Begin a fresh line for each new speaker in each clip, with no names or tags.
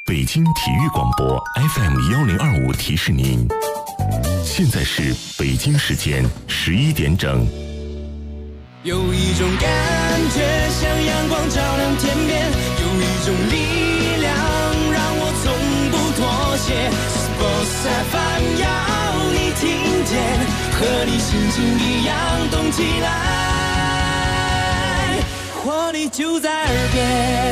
北京体育广播 FM1025提示您，现在是北京时间11点整。
有一种感觉像阳光照亮天边，有一种力量让我从不妥协。Sports FM 要你听见，和你心情一样动起来，活力就在耳边。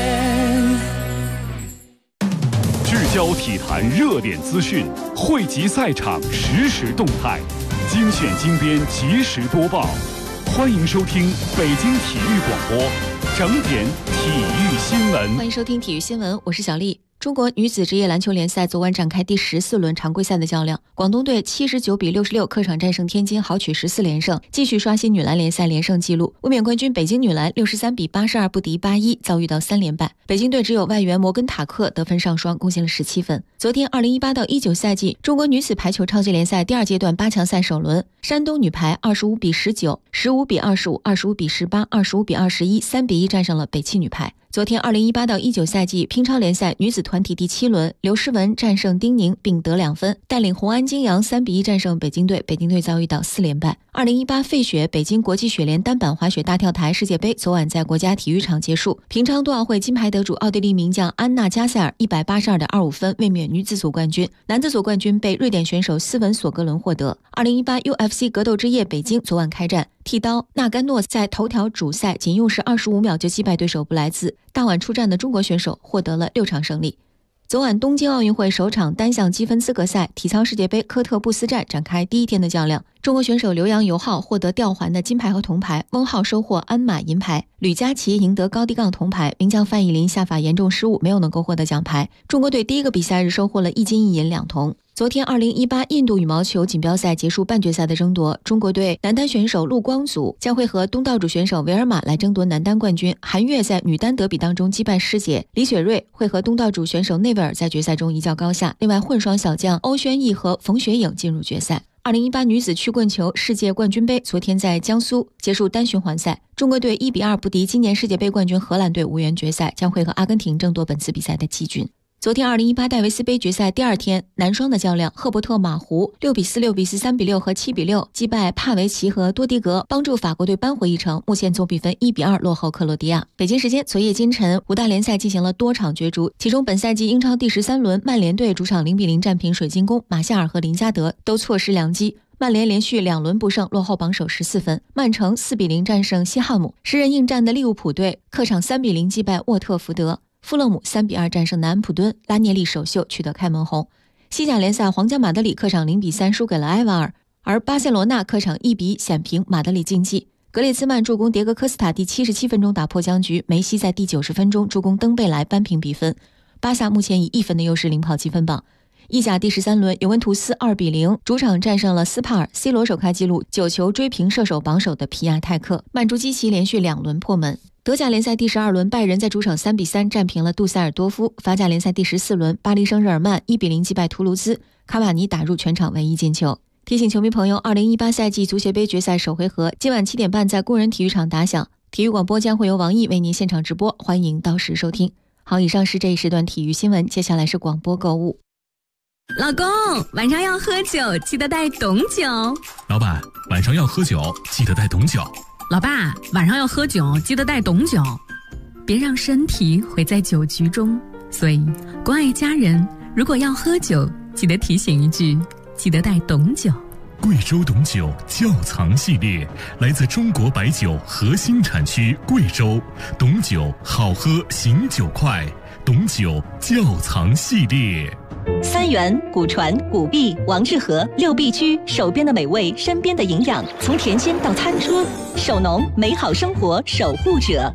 聚焦体坛热点资讯，汇集赛场实时动态，精选精编及时播报。欢迎收听北京体育广播整点体育新闻。
欢迎收听体育新闻，我是小丽。中国女子职业篮球联赛昨晚展开第14轮常规赛的较量，广东队79比66客场战胜天津，豪取14连胜，继续刷新女篮联赛连胜纪录。卫冕冠军北京女篮63比82不敌81，遭遇到3连败。北京队只有外援摩根塔克得分上双，贡献了17分。昨天2018到19赛季中国女子排球超级联赛第2阶段8强赛首轮，山东女排25比19、15比25、25比18、25比21、3比1战胜了北汽女排。昨天2018到19赛季乒超联赛女子团体第7轮，刘诗雯战胜丁宁并得2分，带领红安金阳3比1战胜北京队，北京队遭遇到4连败。2018费雪北京国际雪联单板滑雪大跳台世界杯昨晚在国家体育场结束，平昌冬奥会金牌得主奥地利名将安娜加塞尔182.25分卫冕女子组冠军，男子组冠军被瑞典选手斯文索格伦获得。2018 UFC 格斗之夜北京昨晚开战，剃刀纳甘诺在头条主赛仅用时25秒就击败对手布莱兹，大碗出战的中国选手获得了6场胜利。昨晚东京奥运会首场单项积分资格赛体操世界杯科特布斯站展开第一天的较量，中国选手刘洋、尤浩获得吊环的金牌和铜牌，翁浩收获鞍马银牌，吕佳琪赢得高低杠铜牌，名将范逸林下法严重失误，没有能够获得奖牌。中国队第一个比赛日收获了1金1银2铜。昨天2018印度羽毛球锦标赛结束半决赛的争夺，中国队男单选手陆光祖将会和东道主选手维尔玛来争夺男单冠军，韩悦在女单德比当中击败师姐，李雪芮会和东道主选手内维尔在决赛中一较高下。另外混双小将欧轩逸和冯雪颖进入决赛。2018女子曲棍球世界冠军杯昨天在江苏结束单循环赛，中国队1比2不敌今年世界杯冠军荷兰队，无缘决赛，将会和阿根廷争夺本次比赛的季军。昨天2018戴维斯杯决赛第2天男双的较量，赫伯特马胡6比4、6比4、3比6和7比6击败帕维奇和多迪格，帮助法国队扳回一城，目前总比分1比2落后克罗地亚。北京时间昨夜今晨5大联赛进行了多场角逐，其中本赛季英超第13轮曼联队主场0比0战平水晶宫，马夏尔和林加德都错失良机，曼联连续2轮不胜，落后榜首14分。曼城4比0战胜西汉姆，10人应战的利物浦队客场3比0击败沃特福德，富勒姆3比2战胜南安普敦，拉涅利首秀取得开门红。西甲联赛皇家马德里客场0比3输给了埃瓦尔，而巴塞罗那客场1比1险平马德里竞技。格列兹曼助攻迭戈科斯塔第77分钟打破僵局，梅西在第90分钟助攻登贝莱扳平比分。巴萨目前以1分的优势领跑积分榜。意甲第13轮，尤文图斯2比0主场战胜了斯帕尔 ，C 罗首开纪录9球追平射手榜首的皮亚泰克，曼朱基奇连续2轮破门。德甲联赛第12轮，拜仁在主场3比3战平了杜塞尔多夫。法甲联赛第14轮，巴黎圣日耳曼1比0击败图卢兹，卡瓦尼打入全场唯一进球。提醒球迷朋友，2018赛季足协杯决赛首回合今晚7点半在工人体育场打响，体育广播将会由王毅为您现场直播，欢迎到时收听。好，以上是这一时段体育新闻，接下来是广播购物。
老公，晚上要喝酒，记得带懂酒。
老板，晚上要喝酒，记得带懂酒。
老爸，晚上要喝酒，记得带懂酒。别让身体毁在酒局中。所以，关爱家人，如果要喝酒，记得提醒一句，记得带懂酒。
贵州董酒窖藏系列，来自中国白酒核心产区贵州，董酒好喝，醒酒快，董酒窖藏系列。
三元、古传、古币、王致和6必居，手边的美味，身边的营养，从甜心到餐桌，守农美好生活守护者。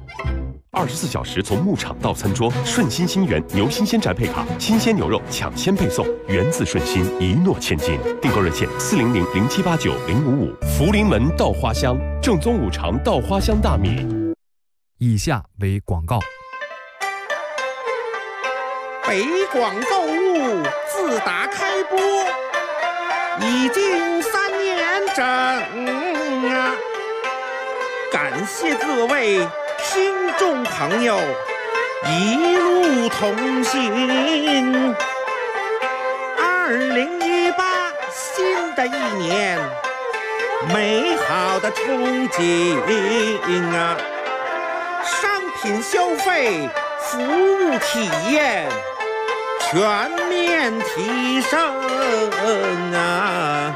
24小时从牧场到餐桌，顺心新源牛新鲜宅配卡，新鲜牛肉抢先配送，源自顺心，一诺千金。订购热线40007890555。福临门稻花香，正宗五常稻花香大米。
以下为广告。
北广购物自打开播已经3年整啊！感谢各位听众朋友一路同行。2018新的一年，美好的憧憬啊！商品消费、服务体验全面提升啊！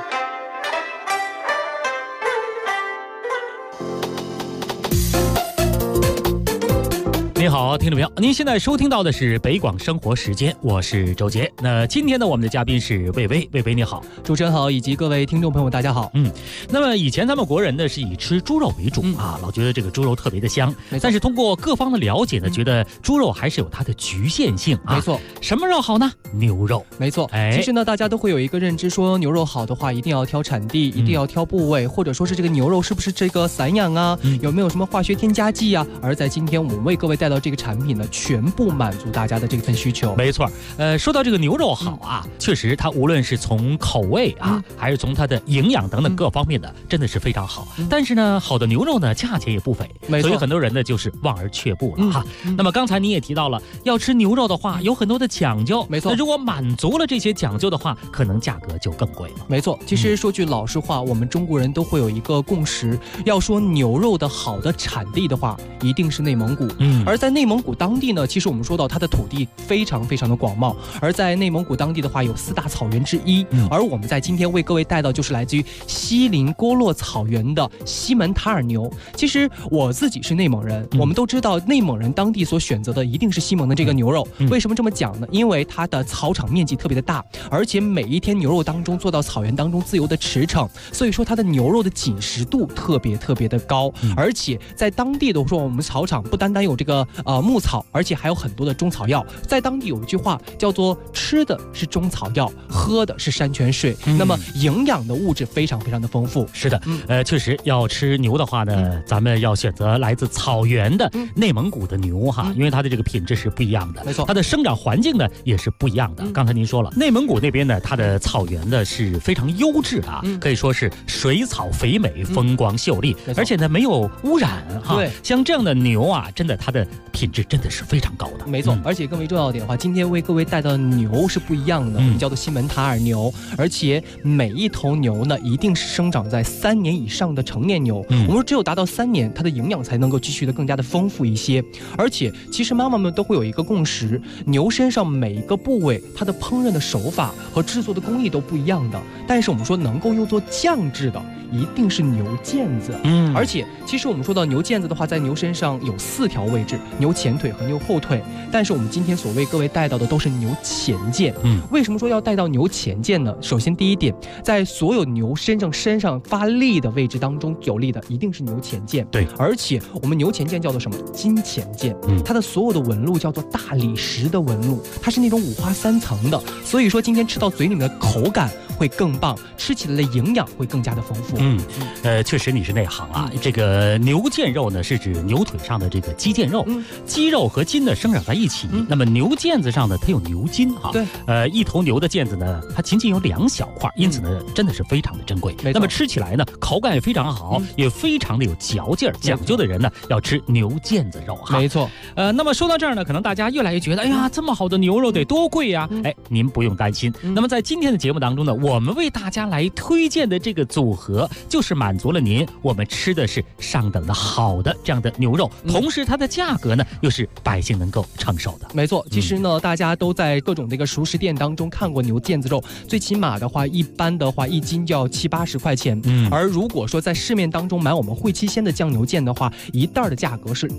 你好，听众朋友，您现在收听到的是北广生活时间，我是周杰。那今天呢，我们的嘉宾是魏巍，魏巍你好，
主持人好，以及各位听众朋友大家好。
那么以前咱们国人呢是以吃猪肉为主啊，老觉得这个猪肉特别的香，但是通过各方的了解呢，觉得猪肉还是有它的局限性啊。
没错，
什么肉好呢？牛肉。
没错，其实呢，大家都会有一个认知，说牛肉好的话，一定要挑产地，一定要挑部位，或者说是这个牛肉是不是这个散养啊，有没有什么化学添加剂啊？而在今天我们为各位带到这个产品呢，全部满足大家的这份需求。
没错，说到这个牛肉好啊，确实它无论是从口味啊，还是从它的营养等等各方面的，真的是非常好。但是呢，好的牛肉呢，价钱也不菲，所以很多人呢就是望而却步了哈。那么刚才你也提到了，要吃牛肉的话，有很多的讲究。
没错，
那如果满足了这些讲究的话，可能价格就更贵了。
没错，其实说句老实话，我们中国人都会有一个共识，要说牛肉的好的产地的话，一定是内蒙古。而在内蒙古当地呢，其实我们说到它的土地非常非常的广袤，而在内蒙古当地的话有4大草原之一，而我们在今天为各位带到就是来自于锡林郭勒草原的西门塔尔牛。其实我自己是内蒙人，我们都知道内蒙人当地所选择的一定是西蒙的这个牛肉。为什么这么讲呢？因为它的草场面积特别的大，而且每一天牛肉当中做到草原当中自由的驰骋，所以说它的牛肉的紧实度特别的高。而且在当地的说，我们草场不单单有这个牧草，而且还有很多的中草药。在当地有一句话叫做吃的是中草药，喝的是山泉水，那么营养的物质非常的丰富。
是的，确实要吃牛的话呢，咱们要选择来自草原的内蒙古的牛哈，因为它的这个品质是不一样的，
没错，
它的生长环境呢也是不一样的。刚才您说了，内蒙古那边呢，它的草原呢是非常优质啊，可以说是水草肥美，风光秀丽，而且呢没有污染哈。
对，
像这样的牛啊，真的它的品质真的是非常高的。
没错，而且更为重要一点的话，今天为各位带到的牛是不一样的，我们叫做西门塔尔牛，而且每一头牛呢一定是生长在3年以上的成年牛。我们说只有达到3年，它的营养才能够继续的更加的丰富一些。而且其实妈妈们都会有一个共识，牛身上每一个部位它的烹饪的手法和制作的工艺都不一样的，但是我们说能够用作酱制的一定是牛腱子。而且其实我们说到牛腱子的话，在牛身上有4条位置，牛前腿和牛后腿，但是我们今天所为各位带到的都是牛前腱。为什么说要带到牛前腱呢？首先第一点，在所有牛身上发力的位置当中，有力的一定是牛前腱。
对，
而且我们牛前腱叫做什么？金前腱。它的所有的纹路叫做大理石的纹路，它是那种5花3层的，所以说今天吃到嘴里面的口感会更棒，吃起来的营养会更加的丰富。
确实你是内行啊。这个牛腱肉呢，是指牛腿上的这个肌腱肉，肌肉和筋呢生长在一起。那么牛腱子上呢，它有牛筋哈。
对，
一头牛的腱子呢，它仅仅有2小块，因此呢，真的是非常的珍贵。那么吃起来呢，口感也非常好，也非常的有嚼劲儿。讲究的人呢，要吃牛腱子肉哈。
没错。
那么说到这儿呢，可能大家越来越觉得，哎呀，这么好的牛肉得多贵呀？您不用担心。那么在今天的节目当中呢，我们为大家来推荐的这个组合，就是满足了您我们吃的是上等的好的这样的牛肉，同时它的价格呢又是百姓能够承受的。
没错，其实呢，大家都在各种这个熟食店当中看过牛腱子肉，最起码的话，一般的话1斤就要70-80块钱。而如果说在市面当中买我们汇七鲜的酱牛腱的话，一袋的价格是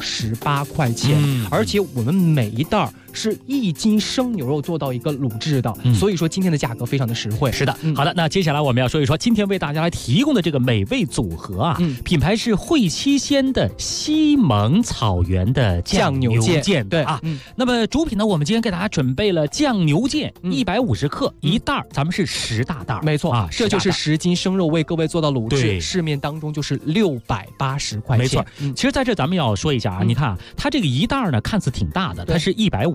68块钱。而且我们每一袋是1斤生牛肉做到一个卤制的，所以说今天的价格非常的实惠。
是的，好的，那接下来我们要说一说今天为大家来提供的这个美味组合啊，品牌是汇七鲜的西蒙草原的酱牛腱。
对
啊，那么主品呢，我们今天给大家准备了酱牛腱150克一袋，咱们是10大袋。
没错
啊，
这就是10斤生肉为各位做到卤制，市面当中就是680块钱。
没错，其实在这咱们要说一下啊，你看啊，它这个一袋呢看似挺大的，它是150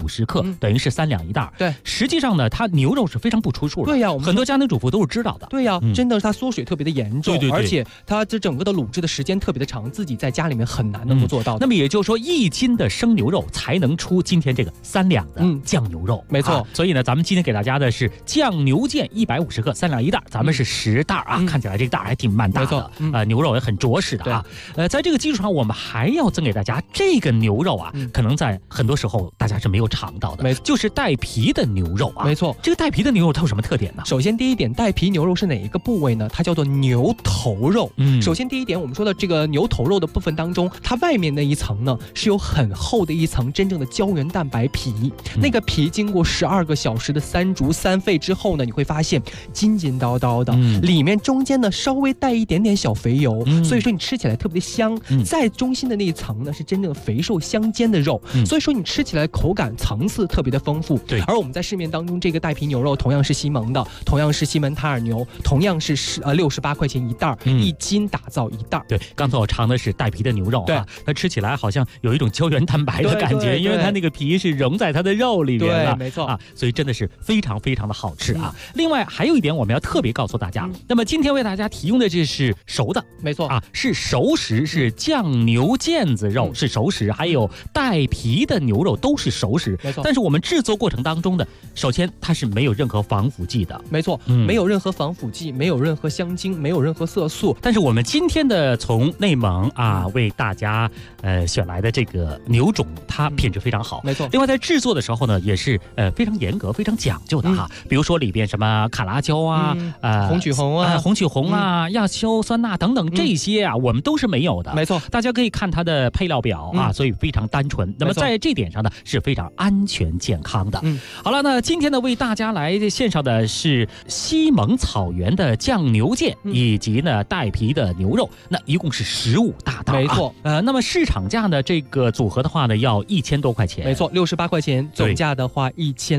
150克，等于是3两一袋。
对，
实际上呢，它牛肉是非常不出数的。
对呀，
很多家庭主妇都是知道的。
对呀，真的是它缩水特别的严重，
对，
而且它这整个的卤制的时间特别的长，自己在家里面很难能够做到的。
那么也就是说，1斤的生牛肉才能出今天这个3两的酱牛肉。
没错。
所以呢，咱们今天给大家的是酱牛腱150克，3两一袋，咱们是10袋啊，看起来这个袋还挺蛮大的，牛肉也很着实的啊。在这个基础上，我们还要赠给大家这个牛肉啊，可能在很多时候大家是没有尝到的，就是带皮的牛肉啊。
没错，
这个带皮的牛肉它有什么特点呢？
首先第一点，带皮牛肉是哪一个部位呢？它叫做牛头肉。首先第一点，我们说的这个牛头肉的部分当中，它外面那一层呢是有很厚的一层真正的胶原蛋白皮，那个皮经过12个小时的3煮3沸之后呢，你会发现筋筋道道的，里面中间呢稍微带一点点小肥油，所以说你吃起来特别的香。在中心的那一层呢是真正的肥瘦相间的肉，所以说你吃起来口感层次特别的丰富。
对，
而我们在市面当中这个带皮牛肉同样是西蒙的，同样是西门塔尔牛，同样是68块钱一袋，1斤打造一袋。
对，刚才我尝的是带皮的牛肉啊，它吃起来好像有一种胶原蛋白的感觉，因为它那个皮是融在它的肉里面了，
没错
啊，所以真的是非常非常的好吃啊。另外还有一点我们要特别告诉大家，那么今天为大家提供的这是熟的，
没错
啊，是熟食，是酱牛腱子肉是熟食，还有带皮的牛肉都是熟食，
没错。
但是我们制作过程当中的，首先它是没有任何防腐剂的，
没错，没有任何防腐剂，没有任何香精，没有任何色素。
但是我们今天的从内蒙啊为大家选来的这个牛种，它品质非常好，
没错。
另外在制作的时候呢，也是非常严格、非常讲究的哈。比如说里边什么卡拉椒啊、
红曲红啊、
红曲红啊、亚硝酸钠等等这些啊，我们都是没有的。
没错，
大家可以看它的配料表啊，所以非常单纯。那么在这点上呢，是非常安全健康的。好了，那今天呢为大家来献上的是西蒙草原的酱牛腱，以及呢带皮的牛肉，那一共是15大袋，
没错。
那么市场价呢这个组合的话呢要1000多块钱，
没错，68块钱，总价的话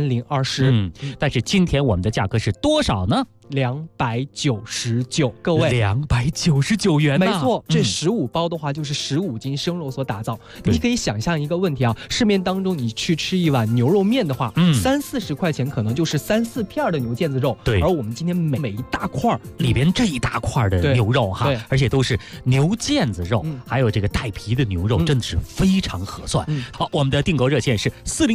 1020。
但是今天我们的价格是多少呢
？299，各位
，299元，
没错，这15包的话就是15斤生肉所打造。你可以想象一个问题啊，市面当中你去吃一碗牛肉面的话，30-40块钱可能就是3-4片的牛腱子肉，
对。
而我们今天每一大块
里边这一大块的牛肉哈，而且都是牛腱子肉，还有这个带皮的牛肉，真的是非常合算。好，我们的订购热线是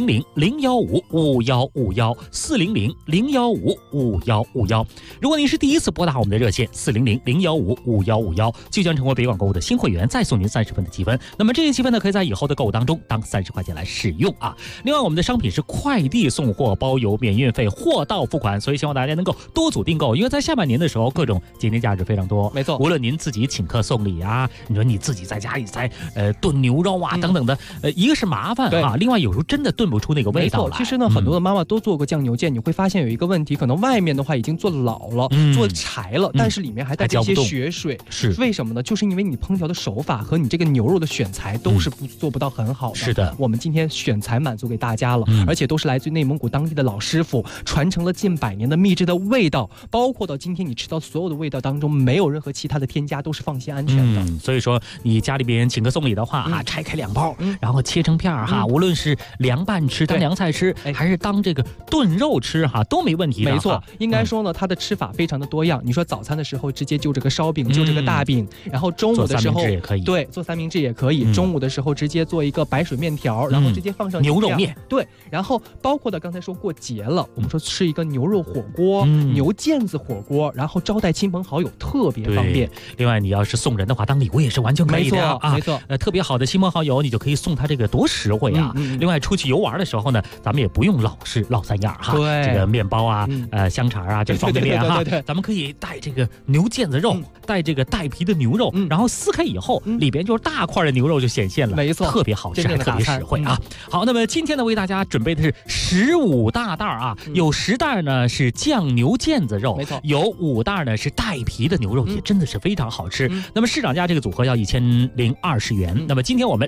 400-015-5151，400-015-5151。如果您是第一次拨打我们的热线400-015-5151，就将成为北广购物的新会员，再送您30分的积分。那么这些积分呢，可以在以后的购物当中当30块钱来使用啊。另外，我们的商品是快递送货，包邮免运费，货到付款，所以希望大家能够多组订购，因为在下半年的时候，各种节点价值非常多。
没错，
无论您自己请客送礼啊，你说你自己在家里在炖牛肉啊等等的，一个是麻烦啊，另外有时候真的炖不出那个味道来。
其实呢，很多的妈妈都做过酱牛腱，你会发现有一个问题，可能外面的话已经做老了，做柴了，但是里面还带着一些血水，
是
为什么呢？就是因为你烹调的手法和你这个牛肉的选材都是做不到很好的。
是的，
我们今天选材满足给大家了，而且都是来自于内蒙古当地的老师傅，传承了近100年的秘制的味道，包括到今天你吃到所有的味道当中，没有任何其他的添加，都是放心安全的。
所以说你家里边请客送礼的话哈，拆开2包，然后切成片哈，无论是凉拌吃、当凉菜吃，还是当这个炖肉吃哈，都没问题的。
没错，应该说呢，它的吃法非常的多样。你说早餐的时候直接就这个烧饼，就这个大饼，然后中午的时候
做3明治也可以，
对，做3明治也可以。中午的时候直接做一个白水面条，然后直接放上
牛肉面，
对，然后包括的刚才说过节了，我们说吃一个牛肉火锅、牛腱子火锅，然后招待亲朋好友特别方便。
另外，你要是送人的话，当礼物也是完全可以的啊。
没错，
特别好的亲朋好友，你就可以送他这个多实惠啊。另外，出去游玩的时候呢，咱们也不用老3样哈，这个面包啊、香肠啊，这个方便面哈，咱们可以带这个牛腱子肉，带这个带皮的牛肉，然后撕开以后，里边就是大块的牛肉就显现了，
没错，
特别好吃，还特别实惠啊。好，那么今天呢，为大家准备的是15大袋啊，有10袋呢是酱牛腱子肉，
没错，
有5袋呢是带皮的牛肉，也真的是非常好吃。那么市场价这个组合要1020元，那么今天我们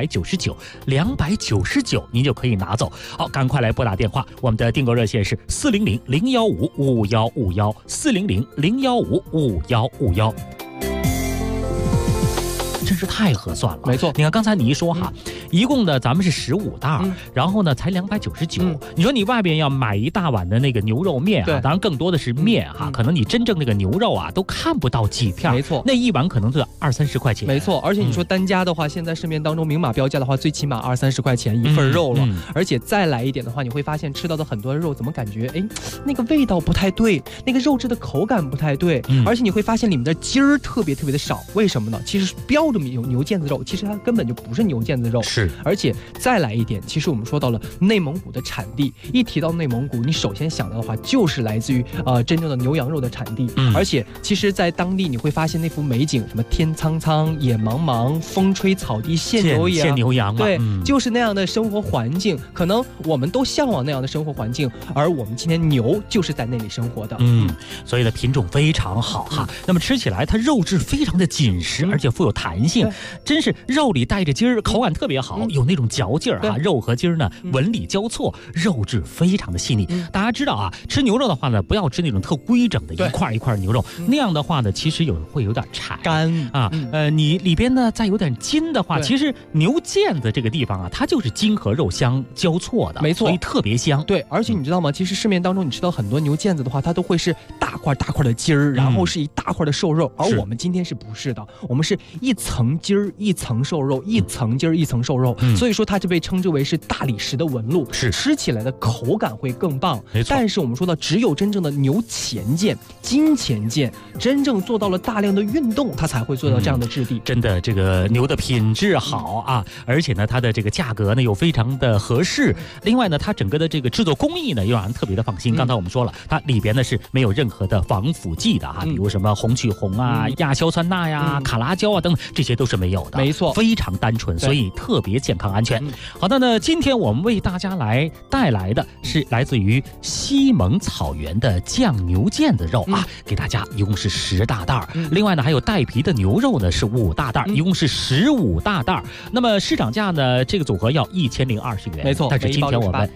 299，您就可以拿走。好，赶快来拨打电话，我们的订购热线是400-015-5151，400-015-5151。真是太合算了，
没错。
你看刚才你一说哈， 一共呢咱们是15袋，然后呢才299。你说你外边要买一大碗的那个牛肉面啊，当然更多的是面哈，可能你真正那个牛肉啊都看不到几片，
没错，
那一碗可能就20-30块钱，
没错。而且你说单价的话，现在市面当中明码标价的话，最起码20-30块钱一份肉了，而且再来一点的话，你会发现吃到的很多肉怎么感觉那个味道不太对，那个肉质的口感不太对，而且你会发现里面的筋儿特别的少，为什么呢？其实标着牛腱子肉，其实它根本就不是牛腱子肉，
是。
而且再来一点，其实我们说到了内蒙古的产地，一提到内蒙古，你首先想到的话就是来自于真正的牛羊肉的产地，而且其实在当地你会发现那幅美景，什么天苍苍野茫茫，风吹草低见牛羊，对，就是那样的生活环境，可能我们都向往那样的生活环境，而我们今天牛就是在那里生活的，
所以呢品种非常好哈。那么吃起来它肉质非常的紧实，而且富有弹性，真是肉里带着筋儿，口感特别好，有那种嚼劲儿啊，肉和筋儿呢纹理交错，肉质非常的细腻。大家知道啊，吃牛肉的话呢，不要吃那种特规整的一块一块牛肉，那样的话呢，其实会有点柴
干
啊。你里边呢再有点筋的话，其实牛腱子这个地方啊，它就是筋和肉相交错的，
没错，
所以特别香。
对，而且你知道吗？其实市面当中你吃到很多牛腱子的话，它都会是大块的筋儿，然后是一大块的瘦肉，而我们今天是不是的？我们是一层筋儿一层瘦肉，一层筋儿一层瘦肉，所以说它就被称之为是大理石的纹路，
是
吃起来的口感会更棒。
没错。
但是我们说到，只有真正的牛前腱、筋前腱，真正做到了大量的运动，它才会做到这样的质地。
真的，这个牛的品质好啊，而且呢，它的这个价格呢又非常的合适。另外呢，它整个的这个制作工艺呢又让人特别的放心。刚才我们说了，它里边呢是没有任何的防腐剂的哈，比如什么红曲红啊、亚硝酸钠呀、卡拉胶啊等等，这些都是没有的。
没错，
非常单纯，所以特别健康安全。好的呢，今天我们为大家带来的是来自于西蒙草原的酱牛腱子肉啊，给大家一共是10大袋。另外呢，还有带皮的牛肉呢是5大袋，一共是15大袋。那么市场价呢，这个组合要1020元，
没错。
但是今天我们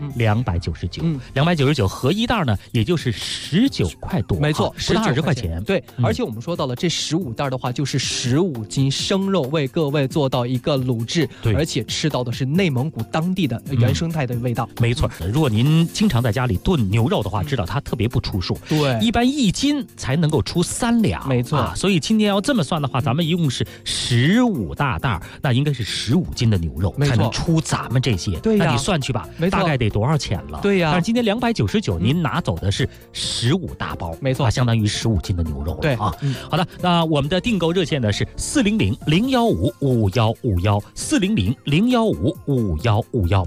299，299合一袋呢，也就是19块多，
没错，
不到20块钱。
对，而且我们说到了这15袋的话，就是15斤生肉，为各位做到一个卤制，而且吃到的是内蒙古当地的原生态的味道。
没错，如果您经常在家里炖牛肉的话，知道它特别不出数，
对，
一般1斤才能够出3两，
没错。
所以今天要这么算的话，咱们一共是15大袋，那应该是15斤的牛肉才能出咱们这些。
对呀，
那你算去吧，大概得多少钱了？
对呀。
但是今天299，您拿走的是15大包，
没错，
相当于15斤的牛肉了。
对
啊，好的，那我们的订购热线呢是400-015-5151，400-015-5151。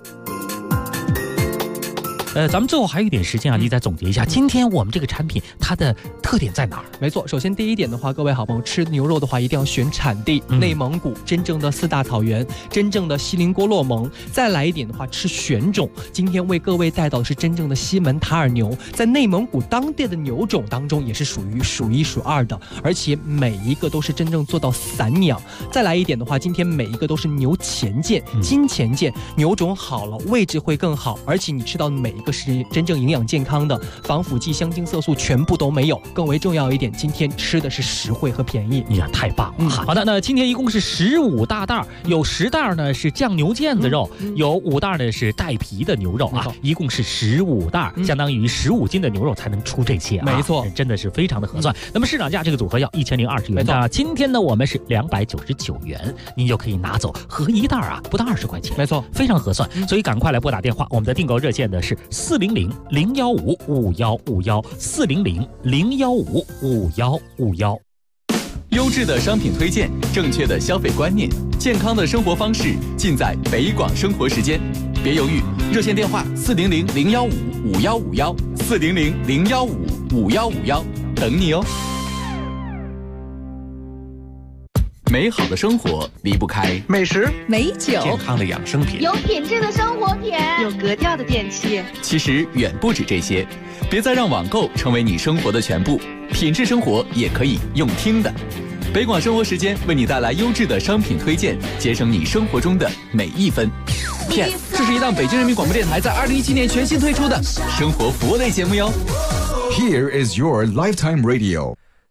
咱们最后还有一点时间啊，你再总结一下，今天我们这个产品它的特点在哪儿？
没错，首先第一点的话，各位好朋友吃牛肉的话，一定要选产地，内蒙古真正的4大草原，真正的锡林郭勒盟。再来一点的话，吃选种。今天为各位带到的是真正的西门塔尔牛，在内蒙古当地的牛种当中也是属于数1数2的，而且每一个都是真正做到散养。再来一点的话，今天每一个都是牛前腱、筋前腱，牛种好了，位置会更好，而且你吃到每一个是真正营养健康的，防腐剂、香精、色素全部都没有。更为重要一点，今天吃的是实惠和便宜。
呀，太棒了！好的，那今天一共是15大袋，有10袋呢是酱牛腱子肉，有5袋呢是带皮的牛肉啊，一共是15袋，相当于15斤的牛肉才能出这些啊。
没错，
真的是非常的合算。那么市场价这个组合要1020元，那今天呢我们是299元，您就可以拿走合一袋啊，不到20块钱。
没错，
非常合算。所以赶快来拨打电话，我们的订购热线呢是400-015-5151，400-015-5151。
优质的商品推荐，正确的消费观念，健康的生活方式，尽在北广生活时间。别犹豫，热线电话400-015-5151，400-015-5151，等你哦。美好的生活离不开
美食、
美酒、
健康的养生品、
有品质的生活品、
有格调的电器。
其实远不止这些，别再让网购成为你生活的全部，品质生活也可以用听的。北广生活时间为你带来优质的商品推荐，节省你生活中的每一分。
PS， 这是一档北京人民广播电台在2017年全新推出的
生活服务类节目哟。
Here is your lifetime radio.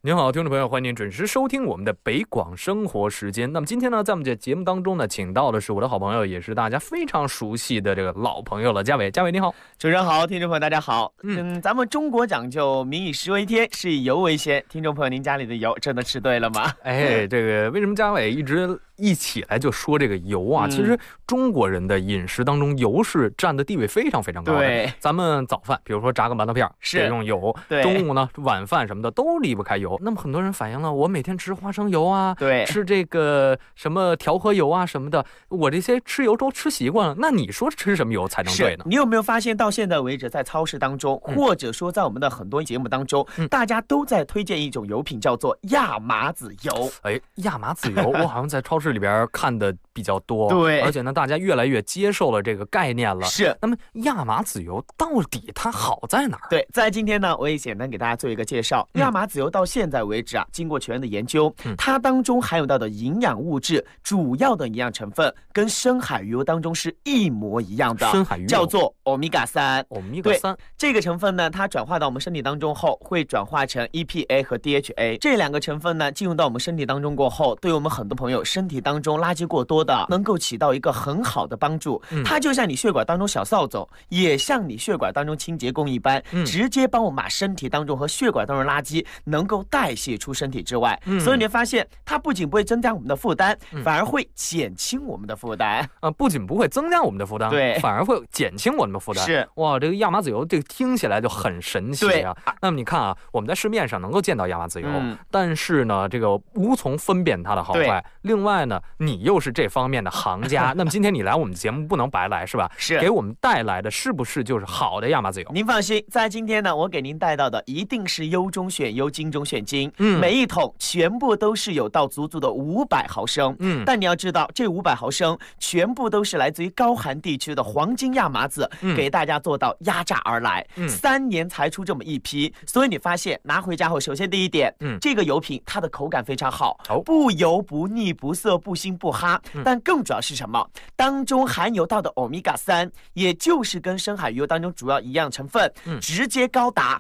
您好，听众朋友，欢迎您准时收听我们的北广生活时间。那么今天呢，在我们这节目当中呢，请到的是我的好朋友，也是大家非常熟悉的这个老朋友了，嘉伟。嘉伟你好。
主持人好，听众朋友大家好。咱们中国讲究民以食为天，食以油为先。听众朋友，您家里的油真的吃对了吗？
哎，这个为什么嘉伟一起来就说这个油啊？其实中国人的饮食当中，油是占的地位非常非常高的。
对，
咱们早饭，比如说炸个馒头片得用油，中午呢晚饭什么的都离不开油。那么很多人反映了，我每天吃花生油啊，
对，
吃这个什么调和油啊什么的，我这些吃油都吃习惯了。那你说吃什么油才能对呢？
你有没有发现到现在为止，在超市当中，或者说在我们的很多节目当中，大家都在推荐一种油品，叫做亚麻籽油。
哎，亚麻籽油，我好像在超市里边看的比较多。
对，
而且呢，大家越来越接受了这个概念了。
是。
那么亚麻籽油到底它好在哪儿？
对，在今天呢，我也简单给大家做一个介绍。亚麻籽油到现在为止啊，经过全面的研究，它当中含有到的营养物质，主要的营养成分跟深海鱼油当中是一模一样的，
深海鱼油
叫做欧米伽3。
欧米伽3
这个成分呢，它转化到我们身体当中后，会转化成 EPA 和 DHA 这两个成分呢，进入到我们身体当中过后，对我们很多朋友身体当中垃圾过多的，能够起到一个很好的帮助。它就像你血管当中小扫帚，也像你血管当中清洁工一般，直接帮我们把身体当中和血管当中的垃圾能够代谢出身体之外。所以你会发现，它不仅不会增加我们的负担，反而会减轻我们的负担。
不仅不会增加我们的负担，
对，
反而会减轻我们的负担。
是，
哇，这个亚麻籽油这个听起来就很神奇啊。那么你看啊，我们在市面上能够见到亚麻籽油，但是呢，这个无从分辨它的好坏。另外呢，你又是这方面的行家，那么今天你来我们节目不能白来，是吧？
是，
给我们带来的是不是就是好的亚麻籽油？
您放心，在今天呢，我给您带到的一定是优中选优，精中选精。每一桶全部都是有到足足的500毫升。但你要知道，这500毫升全部都是来自于高寒地区的黄金亚麻籽，给大家做到压榨而来。3年才出这么一批，所以你发现拿回家后，首先第一点，这个油品它的口感非常好，不油不腻不涩不腥不哈。但更主要是什么？当中含有到的欧米伽3，也就是跟深海鱼油当中主要一样成分，直接高达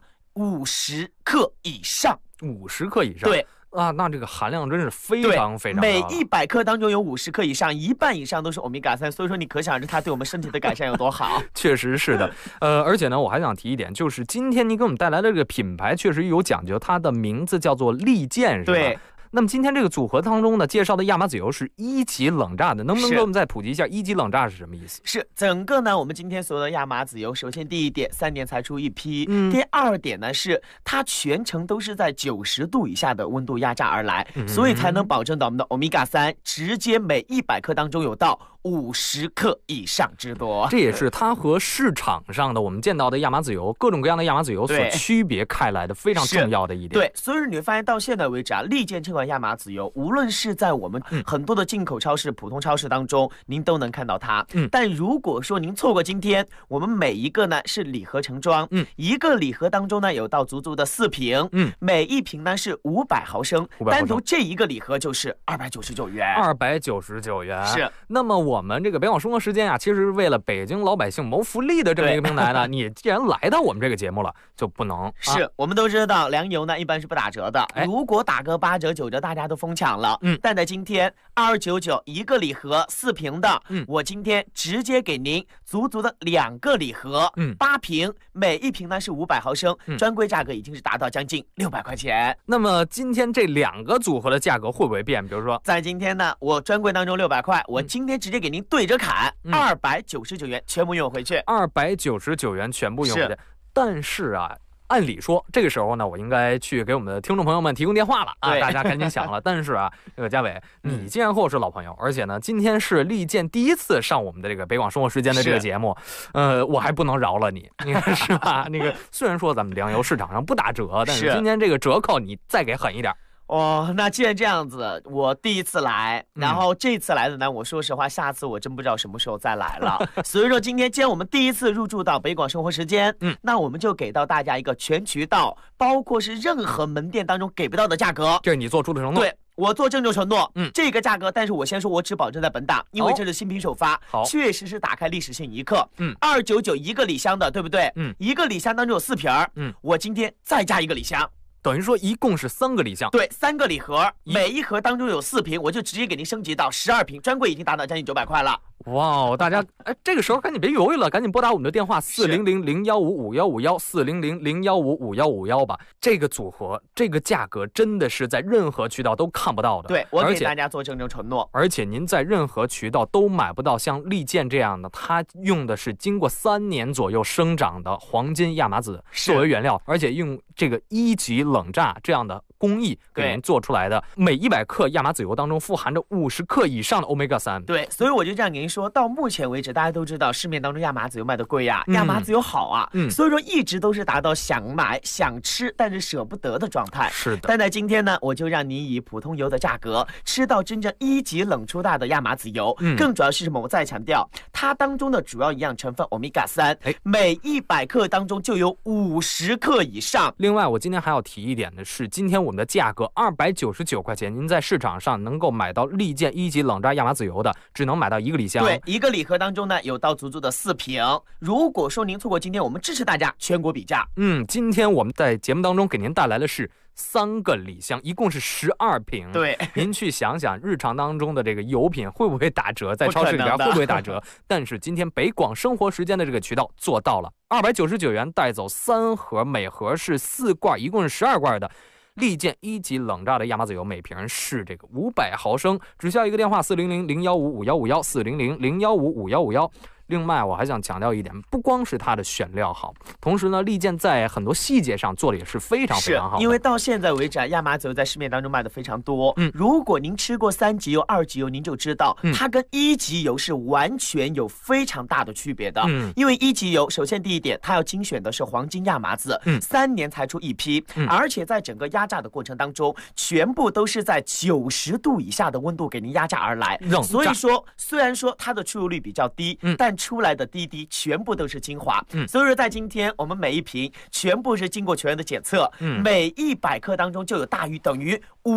50克以上。
50克以上，
对
啊，那这个含量真是非常非常高。
每100克当中有50克以上，一半以上都是欧米伽3，所以说你可想而知它对我们身体的改善有多好。
确实是的，而且呢，我还想提一点，就是今天您给我们带来的这个品牌确实有讲究，它的名字叫做利剑，是吧？
对。
那么今天这个组合当中呢，介绍的亚麻籽油是1级冷榨的，能不能给我们再普及一下1级冷榨是什么意思？
是整个呢，我们今天所有的亚麻籽油，首先第一点，3年才出一批；第二点呢，是它全程都是在90度以下的温度压榨而来，所以才能保证到我们的欧米伽3直接每100克当中有到50克以上之多。
这也是它和市场上的我们见到的亚麻籽油，各种各样的亚麻籽油所区别开来的非常重要的一点。
对，所以你会发现到现在为止啊，利剑这款亚麻籽油，无论是在我们很多的进口超市、普通超市当中，您都能看到它。但如果说您错过今天，我们每一个呢是礼盒成装，一个礼盒当中呢有到足足的4瓶，每一瓶呢是500毫升，单独这一个礼盒就是299元。
299元。
是。
那么我们这个北广生活时间啊，其实是为了北京老百姓谋福利的这么一个平台呢，你既然来到我们这个节目了，就不能。
是，我们都知道粮油呢一般是不打折的，如果打个8折9折，大家都疯抢了。但在今天2299一个礼盒4瓶的，我今天直接给您足足的2个礼盒，8瓶，每一瓶呢是500毫升，专柜价格已经是达到将近600块钱。
那么今天这2个组合的价格会不会变？比如说，
在今天呢，我专柜当中600块，我今天直接给您对折砍299元，全部用回去。
299元全部用回去。但是啊，按理说这个时候呢，我应该去给我们的听众朋友们提供电话了啊，大家赶紧想了。但是啊，这个嘉伟，你既然和我是老朋友，而且呢，今天是利剑第一次上我们的这个北广生活时间的这个节目，我还不能饶了你，你看是吧？那个虽然说咱们粮油市场上不打折，但是今天这个折扣你再给狠一点。
那既然这样子，我第一次来，然后这次来的呢，我说实话，下次我真不知道什么时候再来了。所以说今天既然我们第一次入驻到北广生活时间，那我们就给到大家一个全渠道，包括是任何门店当中给不到的价格。
这是你做出的承诺。
对，我做郑重承诺，这个价格，但是我先说，我只保证在本档，因为这是新品首发，确实是打开历史性一刻。299一个礼箱的，对不对？一个礼箱当中有4瓶，我今天再加一个礼箱。
等于说一共是3个礼箱。
对，3个礼盒，每一盒当中有4瓶，我就直接给您升级到12瓶，专柜已经达到将近900块了。
哇，大家这个时候赶紧别犹豫了，赶紧拨打我们的电话400-015-5151，400-015-5151吧。这个组合，这个价格真的是在任何渠道都看不到的。
对，我给大家做郑重承诺。
而且您在任何渠道都买不到像利剑这样的，它用的是经过3年左右生长的黄金亚麻籽作为原料，而且用这个1级冷榨这样的工艺给您做出来的。每100克亚麻籽油当中富含着50克以上的 Omega-3。
对，所以我就这样给您说，到目前为止，大家都知道市面当中亚麻籽油卖的贵呀，亚麻籽油好啊，所以说一直都是达到想买想吃但是舍不得的状态。
是的，
但在今天呢，我就让您以普通油的价格吃到真正1级冷出大的亚麻籽油。更主要是什么？我再强调，它当中的主要营养成分 Omega-3，每100克当中就有50克以上。
另外，我今天还要提一点的是，今天我们的价格299块钱，您在市场上能够买到利剑1级冷榨亚麻籽油的，只能买到1个礼箱。
对，一个礼盒当中呢有到足足的4瓶。如果说您错过今天，我们支持大家全国比价。
今天我们在节目当中给您带来的是3个礼箱，一共是12瓶。
对，
您去想想日常当中的这个油品会不会打折，在超市里边会不会打折？但是今天北广生活时间的这个渠道做到了，299元带走3盒，每盒是4罐，一共是12罐的利剑1级冷榨的亚麻籽油，每瓶是这个500毫升，只需要一个电话400-015-5151，400-015-5151。另外我还想强调一点，不光是它的选料好，同时呢利剑在很多细节上做的也是非常非常好的。
因为到现在为止亚麻籽油在市面当中卖的非常多，如果您吃过3级油、2级油，您就知道它跟1级油是完全有非常大的区别的。因为1级油首先第一点，它要精选的是黄金亚麻籽，3年才出一批，而且在整个压榨的过程当中全部都是在90度以下的温度给您压榨而来，所以说虽然说它的出油率比较低，但出来的滴滴全部都是精华。所以说在今天我们每一瓶全部是经过全员的检测，每100克当中就有大于等于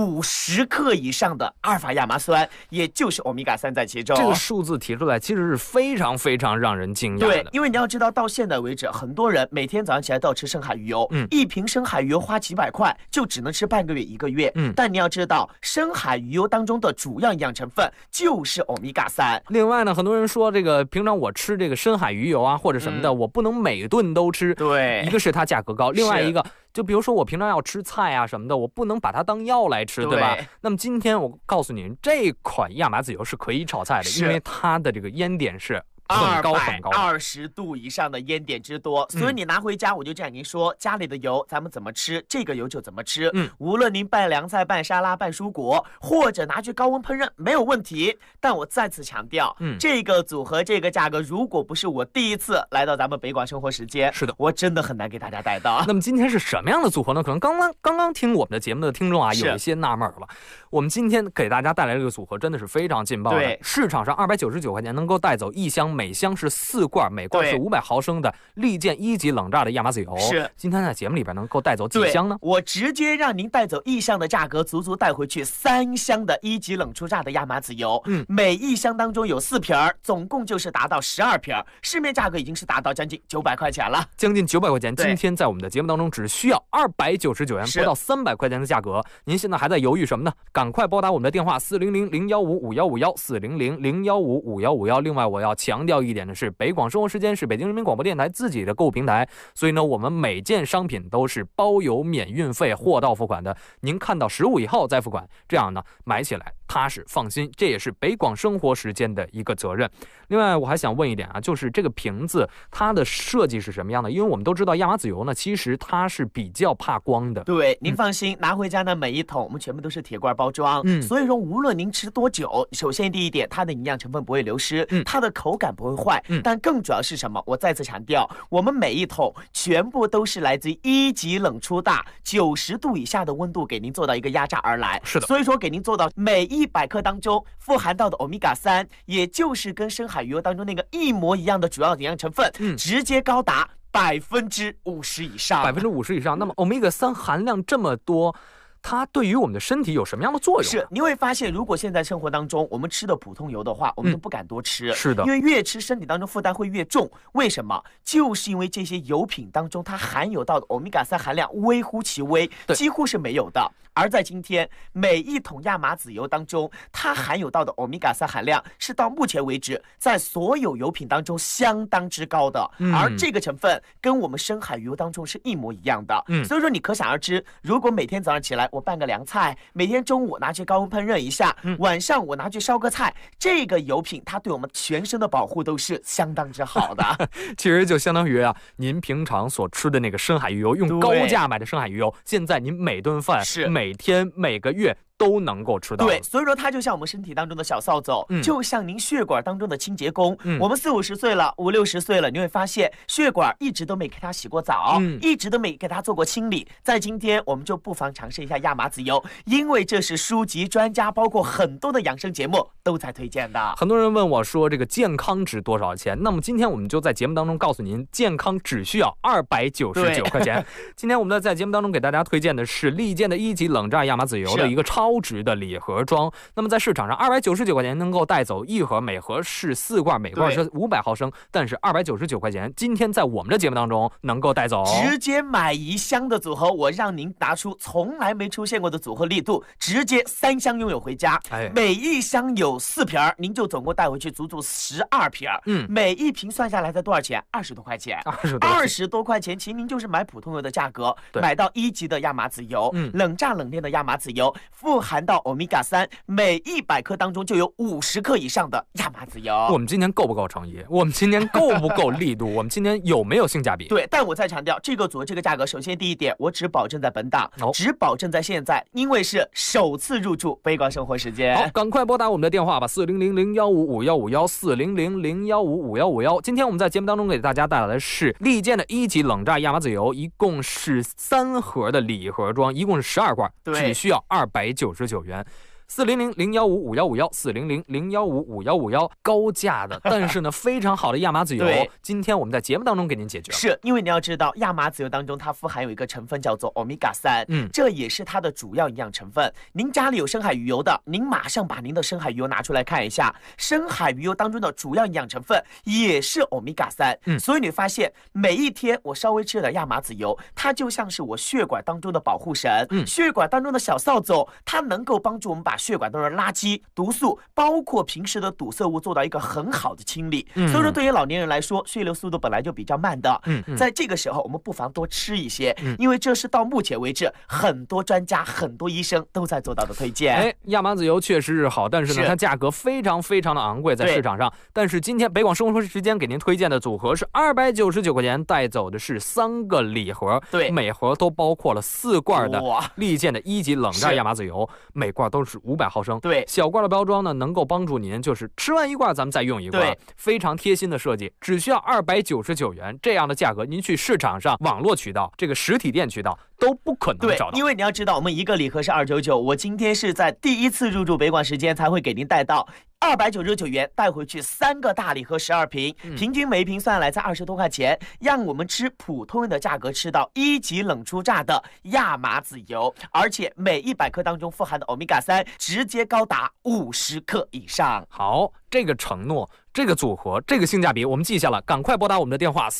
50克以上的阿尔法亚麻酸，也就是 Omega-3 在其中。
这个数字提出来其实是非常非常让人惊讶的。
对，因为你要知道到现在为止，很多人每天早上起来都要吃深海鱼油，一瓶深海鱼油花几百块就只能吃半个月1个月。但你要知道深海鱼油当中的主要营养成分就是 Omega-3。
另外呢，很多人说这个平常我吃这个深海鱼油啊或者什么的，我不能每顿都吃。
对，
一个是它价格高，另外一个就比如说我平常要吃菜啊什么的，我不能把它当药来吃，对吧？那么今天我告诉您，这款亚麻籽油是可以炒菜的，因为它的这个烟点是很高很高
，220度以上的烟点之多，所以你拿回家，我就这样跟您说，家里的油咱们怎么吃，这个油就怎么吃。无论您拌凉菜、拌沙拉、拌蔬果，或者拿去高温烹饪，没有问题。但我再次强调，这个组合、这个价格，如果不是我第一次来到咱们北广生活时间，
是的，
我真的很难给大家带到。
那么今天是什么样的组合呢？可能刚刚听我们的节目的听众啊，有一些纳闷了。我们今天给大家带来这个组合真的是非常劲爆的。
对，
市场上299块钱能够带走1箱，每箱是4罐，每罐是500毫升的利剑1级冷榨的亚麻籽油。
是，
今天在节目里边能够带走几箱呢？
我直接让您带走1箱的价格，足足带回去3箱的1级冷出榨的亚麻籽油。每1箱当中有4瓶，总共就是达到12瓶，市面价格已经是达到将近900块钱了，
将近900块钱。今天在我们的节目当中只需要299元，不到300块钱的价格。您现在还在犹豫什么呢？赶快拨打我们的电话400-015-5151，400-015-5151。另外我要强调一点的是，北广生活时间是北京人民广播电台自己的购物平台，所以呢我们每件商品都是包邮免运费，货到付款的。您看到15以后再付款，这样呢买起来踏实放心，这也是北广生活时间的一个责任。另外我还想问一点啊，就是这个瓶子它的设计是什么样的？因为我们都知道亚麻籽油呢其实它是比较怕光的。
对，您放心，拿回家呢每一桶我们全部都是铁罐包装，所以说无论您吃多久，首先第一点，它的营养成分不会流失，它的口感不会坏，但更主要是什么？我再次强调，我们每一桶全部都是来自于1级冷出大90度以下的温度给您做到一个压榨而来。
是的，
所以说给您做到每100克当中富含到的 Omega-3， 也就是跟深海鱼油当中那个一模一样的主要营养成分，直接高达50%以上。
50%以上。那么 Omega-3 含量这么多， 它对于我们的身体有什么样的作用？
是，你会发现，如果现在生活当中我们吃的普通油的话，我们都不敢多吃。
是的，
因为越吃身体当中负担会越重。为什么？就是因为这些油品当中它含有到的欧米伽3含量微乎其微，几乎是没有的。而在今天，每一桶亚麻籽油当中，它含有到的欧米伽3含量是到目前为止在所有油品当中相当之高的，而这个成分跟我们深海鱼油当中是一模一样的。所以说你可想而知，如果每天早上起来我拌个凉菜，每天中午拿去高温烹饪一下，晚上我拿去烧个菜，这个油品它对我们全身的保护都是相当之好的。
其实就相当于您平常所吃的那个深海鱼油，用高价买的深海鱼油，现在您每顿饭每天每个月都能够吃到。
对，所以说它就像我们身体当中的小扫帚，就像您血管当中的清洁工。我们40-50岁了，50-60岁了，你会发现血管一直都没给它洗过澡，一直都没给它做过清理。在今天，我们就不妨尝试一下亚麻籽油，因为这是书籍、专家，包括很多的养生节目都在推荐的。
很多人问我说，这个健康值多少钱？那么今天我们就在节目当中告诉您，健康只需要299块钱。今天我们在节目当中给大家推荐的是利健的1级冷榨亚麻籽油的一个超值的礼盒装。那么在市场上299块钱能够带走一盒，每盒是4罐，每罐是500毫升，但是299块钱今天在我们的节目当中能够带走，
直接买1箱的组合，我让您拿出从来没出现过的组合力度，直接3箱拥有回家。每一箱有4瓶，您就总共带回去足足12瓶。每一瓶算下来才多少钱？20多块钱。20多块钱，其实您就是买普通油的价格，买到1级的亚麻籽油，冷榨冷炼的亚麻籽油，富含到欧米伽3，每100克当中就有50克以上的亚麻籽油。
我们今天够不够诚意？我们今天够不够力度？我们今天有没有性价比？
对，但我再强调，这个组合这个价格，首先第一点，我只保证在本档，只保证在现在，因为是首次入驻北广生活时间。
好，赶快拨打我们的电话吧，400-015-5151，400-015-5151。今天我们在节目当中给大家带来的是利健的1级冷榨亚麻籽油，一共是3盒的礼盒装，一共是12罐，只需要299元。400-015-5151，400-015-5151，高价的，但是呢非常好的亚麻籽油，今天我们在节目当中给您解决。
是因为你要知道，亚麻籽油当中它富含有一个成分叫做欧米伽3，这也是它的主要营养成分。您家里有深海鱼油的，您马上把您的深海鱼油拿出来看一下，深海鱼油当中的主要营养成分也是欧米伽3。所以你发现每一天我稍微吃点亚麻籽油，它就像是我血管当中的保护神，血管当中的小扫帚，它能够帮助我们把血管当中的垃圾、毒素，包括平时的堵塞物做到一个很好的清理。所以说对于老年人来说，血流速度本来就比较慢的，在这个时候我们不妨多吃一些，因为这是到目前为止很多专家、很多医生都在做到的推荐。
亚麻籽油确实是好，但是呢它价格非常非常的昂贵在市场上。但是今天北广生活时间给您推荐的组合是299块钱，带走的是3个礼盒，每盒都包括了4罐的利健的1级冷榨亚麻籽油，每罐都是500毫升。小罐的包装呢，能够帮助您就是吃完1罐咱们再用1罐，非常贴心的设计，只需要299元。这样的价格，您去市场上、网络渠道、这个实体店渠道都不可能找到。
因为你要知道，我们一个礼盒是299，我今天是在第一次入驻北广时间才会给您带到299元，带回去3个大礼盒12瓶，平均每一瓶算下来才20多块钱，让我们吃普通人的价格吃到1级冷出榨的亚麻籽油，而且每100克当中富含的欧米伽3直接高达50克以上。
好，这个承诺，这个组合，这个性价比我们记下了，赶快拨打我们的电话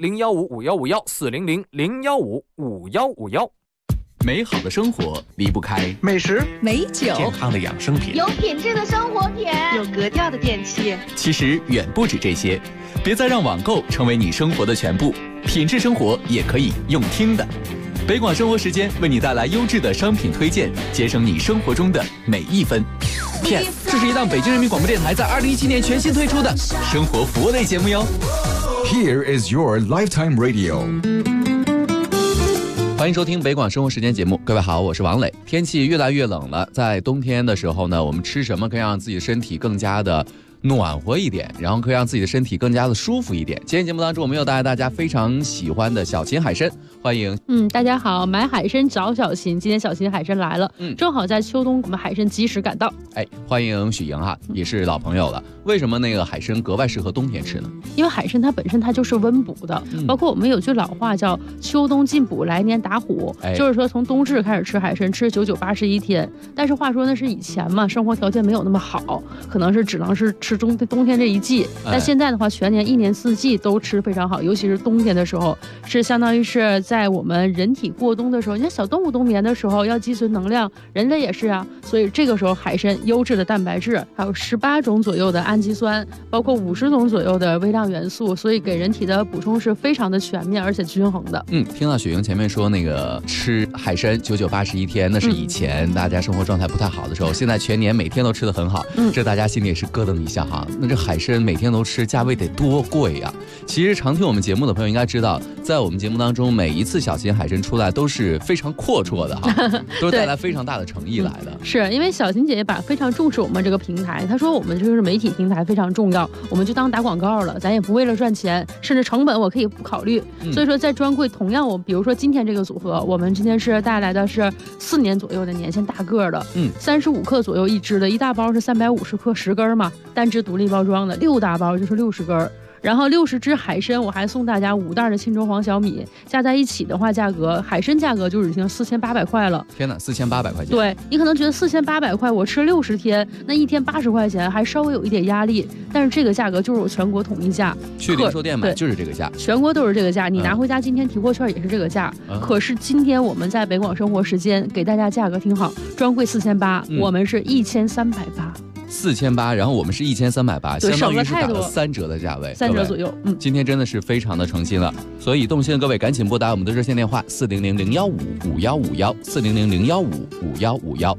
400-015-5151，400-015-5151。
美好的生活离不开
美食、
美酒、
健康的养生品，
有品质的生活品，有格调的电器。
其实远不止这些，别再让网购成为你生活的全部，品质生活也可以用听的。北广生活时间为你带来优质的商品推荐，节省你生活中的每一分。
Yes， 这是一档北京人民广播电台在2017年全新推出的
生活服务类节目哟。
Here is your lifetime radio。
欢迎收听北广生活时间节目，各位好，我是王磊。天气越来越冷了，在冬天的时候呢，我们吃什么可以让自己的身体更加的
暖和一点，然后可以让自己的身体更加的舒服一点。今天节目当中，我们又带来大家非常喜欢的小秦海参，欢迎。
大家好，买海参找小秦，今天小秦海参来了，正好在秋冬，我们海参及时赶到。
欢迎许莹哈，也是老朋友了。为什么那个海参格外适合冬天吃呢？
因为海参它本身它就是温补的，包括我们有句老话叫秋冬进补，来年打虎，就是说从冬至开始吃海参，吃99、81天。但是话说那是以前嘛，生活条件没有那么好，可能是只能是吃冬天这一季。但现在的话，全年1年4季都吃非常好，尤其是冬天的时候，是相当于是在我们人体过冬的时候，你看小动物冬眠的时候要积存能量，人类也是啊，所以这个时候海参优质的蛋白质，还有18种左右的氨基酸，包括50种左右的微量元素，所以给人体的补充是非常的全面而且均衡的。
听到雪莹前面说那个吃海参99、81天，那是以前大家生活状态不太好的时候，现在全年每天都吃得很好，这大家心里也是咯噔一下哈。那这海参每天都吃，价位得多贵呀？其实常听我们节目的朋友应该知道，在我们节目当中，每一次小秦海参出来都是非常阔绰的哈，都是带来非常大的诚意来的。
是因为小秦姐姐非常重视我们这个平台，她说我们就是媒体平台非常重要，我们就当打广告了，咱也不为了赚钱，甚至成本我可以不考虑。所以说在专柜同样比如说今天这个组合，我们今天是带来的是4年左右的年限大个的，35克左右一支的，一大包是350克10根嘛，单支独立包装的，6大包就是60根。然后60只海参，我还送大家5袋的沁州黄小米，加在一起的话，海参价格就已经4800块了。
天哪，4800块钱！
对，你可能觉得4800块，我吃60天，那一天80块钱，还稍微有一点压力。但是这个价格就是我全国统一价，
去零售店买就是这个价，
全国都是这个价。你拿回家今天提货券也是这个价。可是今天我们在北广生活时间给大家价格挺好，专柜4800，我们是1380。
4800，然后我们是1380，相当于是打了3折的价位
，3折左右。
今天真的是非常的诚心了，所以动心的各位赶紧拨打我们的热线电话400-015-5151，400-015-5151。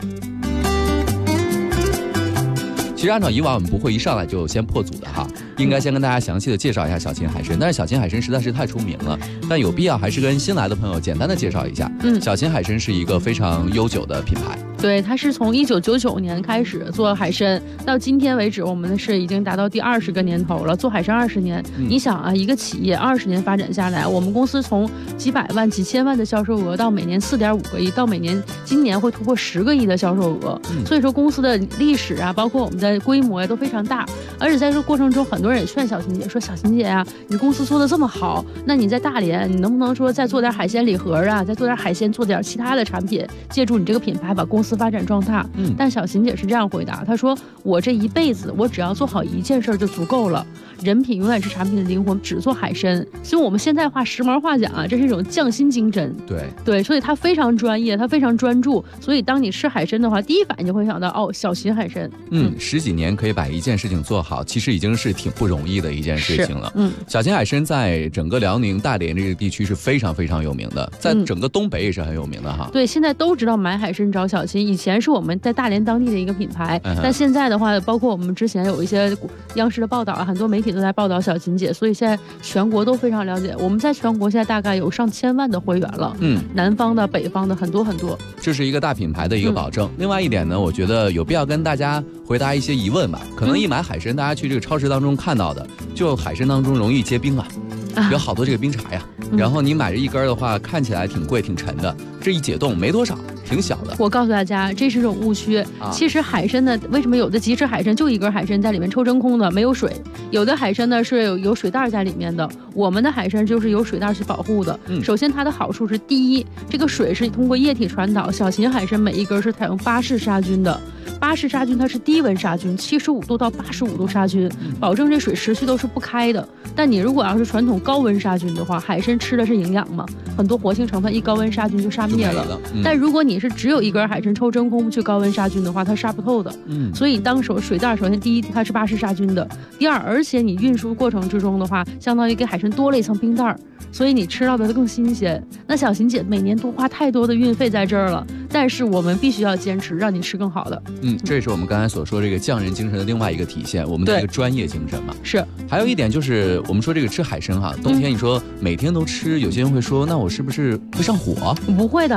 其实按照以往我们不会一上来就先破组的哈，应该先跟大家详细的介绍一下小秦海参，但是小秦海参实在是太出名了，但有必要还是跟新来的朋友简单的介绍一下。小秦海参是一个非常悠久的品牌。
对，它是从1999年开始做海参，到今天为止，我们是已经达到第20个年头了。做海参20年，你想啊，一个企业20年发展下来，我们公司从几百万、几千万的销售额，到每年4.5个亿，到今年会突破10个亿的销售额。所以说，公司的历史啊，包括我们的规模呀，都非常大。而且在这个过程中，很多人也劝小秦姐说：“小秦姐啊，你公司做的这么好，那你在大连，你能不能说再做点海鲜礼盒啊，再做点海鲜，做点其他的产品，借助你这个品牌把公司发展壮大？”但小秦姐是这样回答，她说：“我这一辈子，我只要做好一件事就足够了。人品永远是产品的灵魂，只做海参。所以我们现在时髦话讲啊，这是一种匠心精神。对，所以他非常专业，他非常专注。所以当你吃海参的话，第一反应就会想到小秦海参。
10几年可以把一件事情做好，其实已经是挺不容易的一件事情了。小秦海参在整个辽宁大连这个地区是非常非常有名的，在整个东北也是很有名的哈。
对，现在都知道买海参找小秦，以前是我们在大连当地的一个品牌，但现在的话，包括我们之前有一些央视的报道，很多媒体都在报道小秦姐，所以现在全国都非常了解。我们在全国现在大概有上千万的会员了，南方的、北方的很多很多。
这是一个大品牌的一个保证。另外一点呢，我觉得有必要跟大家回答一些疑问吧。可能一买海参，大家去这个超市当中看到的，就海参当中容易结冰啊，有好多这个冰碴呀。然后你买这一根的话，看起来挺贵挺沉的，这一解冻没多少，挺小的。
我告诉大家，这是种误区。其实海参呢，为什么有的即食海参就一根海参在里面抽真空的，没有水；有的海参呢是有水袋在里面的。我们的海参就是有水袋去保护的。首先它的好处是，第一，这个水是通过液体传导。小秦海参每一根是采用巴氏杀菌的。巴氏杀菌它是低温杀菌，75度到85度杀菌，保证这水持续都是不开的。但你如果要是传统高温杀菌的话，海参吃的是营养嘛，很多活性成分一高温杀菌就杀灭了。但如果你是只有一根海参抽真空去高温杀菌的话，它杀不透的。所以当水袋，首先第一它是巴氏杀菌的，第二，而且你运输过程之中的话，相当于给海参多了一层冰袋，所以你吃到的更新鲜。那小秦姐每年都花太多的运费在这儿了，但是我们必须要坚持，让你吃更好的。
这也是我们刚才所说这个匠人精神的另外一个体现，我们的一个专业精神嘛。
是。
还有一点就是我们说这个吃海参哈，冬天你说每天都吃，有些人会说，那我是不是会上火？
不会的。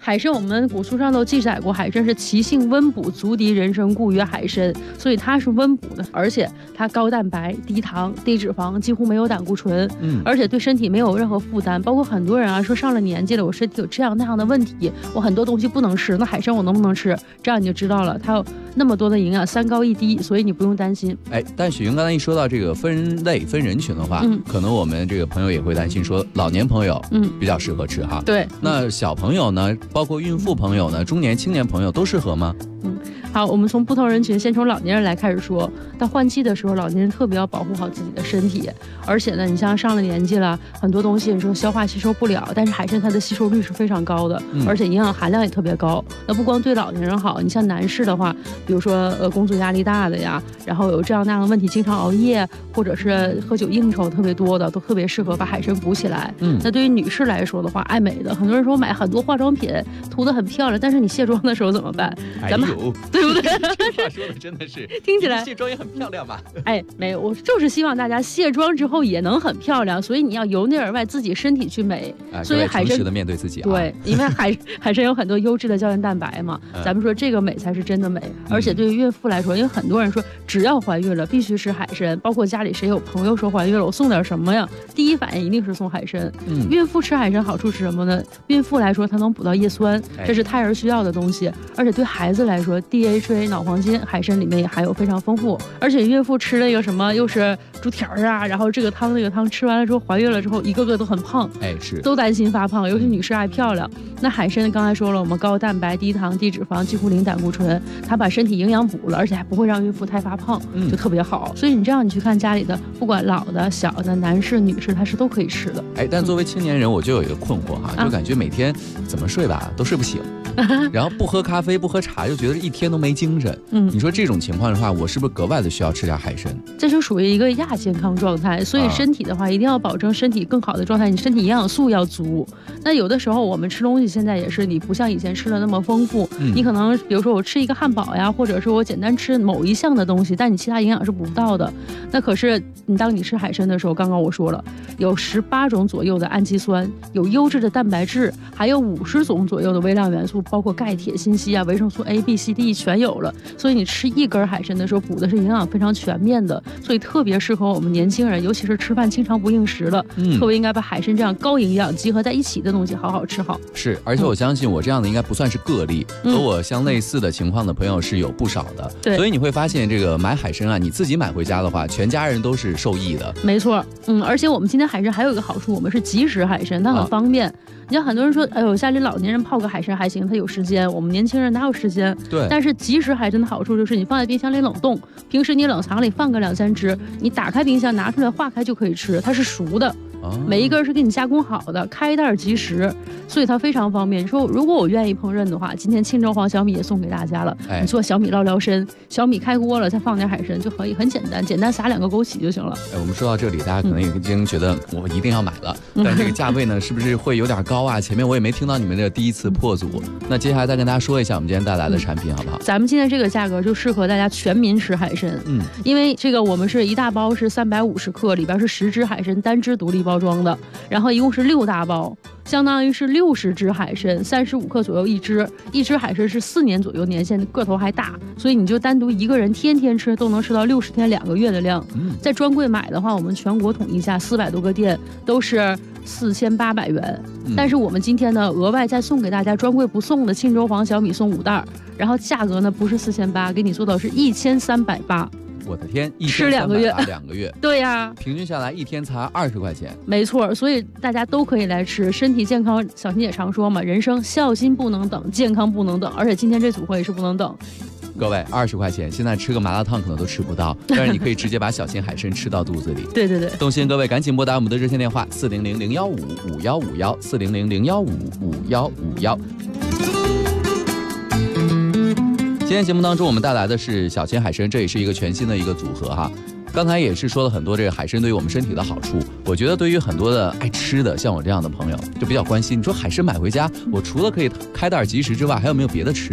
海参我们古书上都记载过，海参是其性温补，足敌人参，故曰海参。所以它是温补的，而且它高蛋白、低糖、低脂肪，几乎没有胆固醇，而且对身体没有任何负担。包括很多人啊说上了年纪了，我身体有这样那样的问题，我很多东西不能吃，那海参我能不能吃？这样你就知道了，它有那么多的营养，3高1低，所以你不用担心。
但许云刚才一说到这个分类分人群的话，可能我们这个朋友也会担心说，老年朋友比较适合吃哈。
对，
那小朋友呢，包括孕妇朋友呢，中年青年朋友都适合吗？
好，我们从不同人群，先从老年人来开始说。到换季的时候，老年人特别要保护好自己的身体，而且呢，你像上了年纪了，很多东西你说消化吸收不了，但是海参它的吸收率是非常高的，而且营养含量也特别高。那不光对老年人好，你像男士的话，比如说工作压力大的呀，然后有这样那样的问题，经常熬夜或者是喝酒应酬特别多的，都特别适合把海参补起来。那对于女士来说的话，爱美的，很多人说买很多化妆品涂得很漂亮，但是你卸妆的时候怎么办？咱们对不对？
这话说的真的是
听起来
卸妆也很漂亮吧？
没有，我就是希望大家卸妆之后也能很漂亮，所以你要由内而外自己身体去美。所以海参诚
实的面对自己
对，因为海参有很多优质的胶原蛋白嘛，咱们说这个美才是真的美。而且对于孕妇来说，因为很多人说只要怀孕了必须吃海参，包括家里谁有朋友说怀孕了，我送点什么呀？第一反应一定是送海参。孕妇吃海参好处是什么呢？孕妇来说，它能补到叶酸，这是胎儿需要的东西。而且对孩子来说 ，DHA 脑黄金海参里面也含有非常丰富。而且孕妇吃那个什么又是猪蹄儿啊，然后这个汤那个汤吃完了之后，怀孕了之后一个个都很胖，
是
都担心发胖，尤其女士爱漂亮。那海参刚才说了，我们高蛋白、低糖、低脂肪，几乎零胆固醇，它把身体营养补了，而且还不会让孕妇太发胖，就特别好。所以你这样你去看家里的，不管老的、小的、男士、女士，它是都可以吃的。
但作为青年人，我就有一个困惑哈，就感觉每天怎么睡吧都睡不醒，然后不喝咖啡、不喝茶，又觉得一天都没精神。你说这种情况的话，我是不是格外的需要吃点海参？
这就属于一个亚健康状态，所以身体的话一定要保证身体更好的状态，你身体营养素要足。那有的时候我们吃东西现在也是，你不像以前吃的那么丰富，你可能比如说我吃一个汉堡呀，或者是我简单吃某一项的东西，但你其他营养是补不到的。那可是当你吃海参的时候，刚刚我说了，有18种左右的氨基酸，有优质的蛋白质，还有50种左右的微量元素，包括钙、铁、锌、硒啊、维生素 A、B、C、D 全有了。所以你吃一根海参的时候，补的是营养非常全面的，所以特别适合我们年轻人，尤其是吃饭经常不应食的，特别应该把海参这样高营养集合在一起的东西好好吃好。
是，而且我相信我这样的应该不算是个例，和我相类似的情况的朋友是有不少的。
对，
所以你会发现这个买海参啊，你自己买回家的话，全家人都是受益的。
没错，而且我们今天海参还有一个好处，我们是即食海参，它很方便。你像很多人说，哎呦，家里老年人泡个海参还行，他有时间，我们年轻人哪有时间？
对。
但是即食海参的好处就是你放在冰箱里冷冻，平时你冷藏里放个2、3只，你打开冰箱拿出来化开就可以吃，它是熟的。每一根是给你加工好的，开袋即食，所以它非常方便。你说如果我愿意烹饪的话，今天庆州黄小米也送给大家了。你做小米捞撩参，小米开锅了，再放点海参就可以，很简单，简单撒2个枸杞就行了。
我们说到这里，大家可能已经觉得我一定要买了，但这个价位呢，是不是会有点高啊？前面我也没听到你们的第一次破组，那接下来再跟大家说一下我们今天带来的产品好不好？
咱们今天这个价格就适合大家全民吃海参，因为这个我们是一大包是350克，里边是10只海参单只独立包装的。然后一共是6大包，相当于是60只海参，35克左右一只海参是4年左右年限，个头还大，所以你就单独一个人天天吃都能吃到60天2个月的量。在专柜买的话，我们全国统一价400多个店都是4800元，但是我们今天呢额外再送给大家专柜不送的庆州黄小米送5袋，然后价格呢不是4800，给你做到是1380。
我的天，
吃2个月
，2个月，
对呀，
平均下来一天才20块钱，
没错，所以大家都可以来吃，身体健康。小新也常说嘛，人生孝心不能等，健康不能等，而且今天这组合也是不能等。
各位，20块钱，现在吃个麻辣烫可能都吃不到，但是你可以直接把小心海参吃到肚子里。
对对对，
动心各位赶紧拨打我们的热线电话400-015-5151，400-015-5151。今天节目当中我们带来的是小鲜海参，这也是一个全新的一个组合哈。刚才也是说了很多这个海参对于我们身体的好处，我觉得对于很多的爱吃的像我这样的朋友就比较关心，你说海参买回家，我除了可以开袋即食之外，还有没有别的吃法？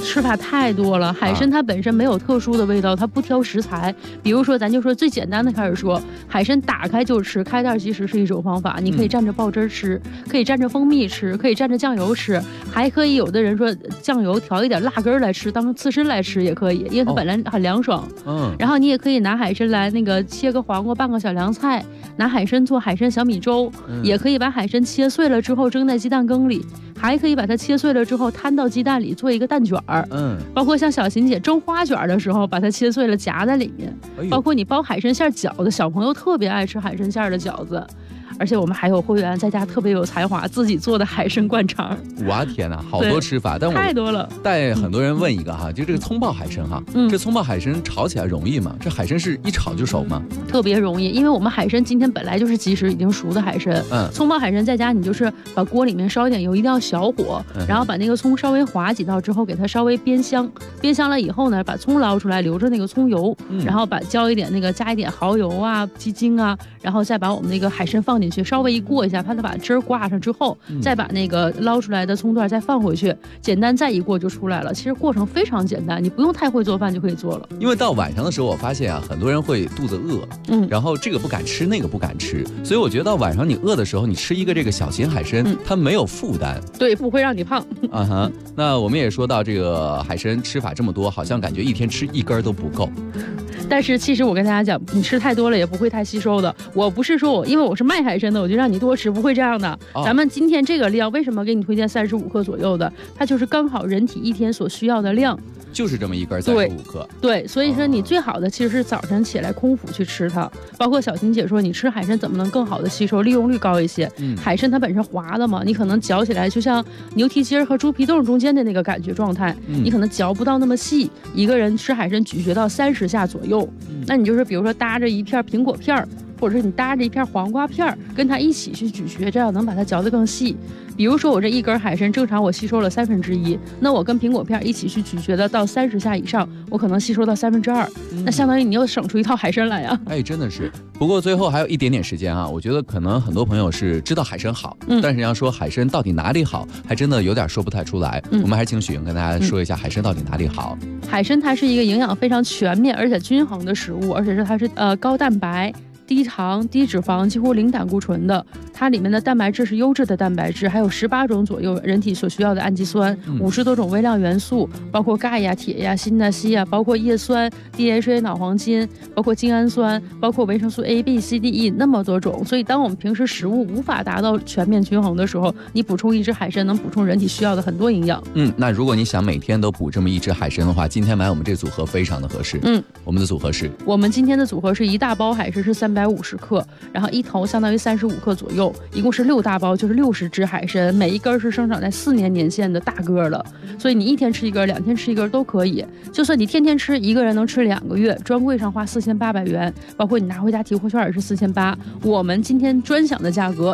吃法太多了。海参它本身没有特殊的味道，它不挑食材。比如说，咱就说最简单的开始说，海参打开就吃，开袋即食是一种方法。你可以蘸着爆汁吃，可以蘸着蜂蜜吃，可以蘸着酱油吃，还可以有的人说酱油调一点辣根来吃，当刺身来吃也可以，因为它本来很凉爽。然后你也可以拿海参来那个切个黄瓜，拌个小凉菜，拿海参做海参小米粥，也可以把海参切碎了之后蒸在鸡蛋羹里，还可以把它切碎了之后摊到鸡蛋里做一个蛋卷儿。包括像小琴姐蒸花卷的时候，把它切碎了夹在里面。包括你包海参馅饺子，小朋友特别爱吃海参馅的饺子。而且我们还有会员在家特别有才华，自己做的海参灌肠。
哇天哪，好多吃法，但我
太多了。
带很多人问一个哈，就这个葱爆海参哈，这葱爆海参炒起来容易吗？这海参是一炒就熟吗？
特别容易，因为我们海参今天本来就是即食已经熟的海参。葱爆海参在家你就是把锅里面烧一点油，一定要小火，然后把那个葱稍微划几道之后，给它稍微煸香，煸香了以后呢，把葱捞出来，留着那个葱油，然后浇一点那个加一点蚝油啊、鸡精啊，然后再把我们那个海参放进去，稍微一过一下，怕它把汁儿挂上之后，再把那个捞出来的葱段再放回去，简单再一过就出来了。其实过程非常简单，你不用太会做饭就可以做了。
因为到晚上的时候，我发现啊，很多人会肚子饿，然后这个不敢吃，那个不敢吃，所以我觉得到晚上你饿的时候，你吃一个这个小型海参，它没有负担，
对，不会让你胖。
那我们也说到这个海参吃法这么多，好像感觉一天吃一根都不够。
但是其实我跟大家讲，你吃太多了也不会太吸收的。我不是说因为我是卖海参的，我就让你多吃，不会这样的。咱们今天这个量，为什么给你推荐35克左右的？它就是刚好人体一天所需要的量。
就是这么一根35克。
对，所以说你最好的其实是早晨起来空腹去吃它。包括小琴姐说，你吃海参怎么能更好的吸收，利用率高一些？海参它本身滑的嘛，你可能嚼起来就像牛蹄筋和猪皮冻中间的那个感觉状态，你可能嚼不到那么细。一个人吃海参咀嚼到30下左右，那你就是比如说搭着一片苹果片，或者是你搭着一片黄瓜片，跟它一起去咀嚼，这样能把它嚼得更细。比如说我这一根海参正常我吸收了1/3，那我跟苹果片一起去咀嚼的到30下以上，我可能吸收到2/3，那相当于你又省出一套海参来呀。
真的是。不过最后还有一点点时间啊，我觉得可能很多朋友是知道海参好，但是要说海参到底哪里好，还真的有点说不太出来。我们还是请许莹跟大家说一下海参到底哪里好。
海参它是一个营养非常全面而且均衡的食物，而且它是高蛋白、低糖、低脂肪，几乎零胆固醇的。它里面的蛋白质是优质的蛋白质，还有18种左右人体所需要的氨基酸，50多种微量元素，包括钙呀、铁呀、锌呐、硒呀，包括叶酸、DHA 脑黄金，包括精氨酸，包括维生素 A、B、C、D、E 那么多种。所以当我们平时食物无法达到全面均衡的时候，你补充一只海参能补充人体需要的很多营养。
那如果你想每天都补这么一只海参的话，今天买我们这组合非常的合适。我们的组合是，
我们今天的组合是一大包海参是350克，然后一头相当于35克左右，一共是6大包，就是60只海参，每一根是生长在4年年限的大个了，所以你1天吃一根，2天吃一根都可以。就算你天天吃，一个人能吃2个月，专柜上花4800元，包括你拿回家提货券也是4800，我们今天专享的价格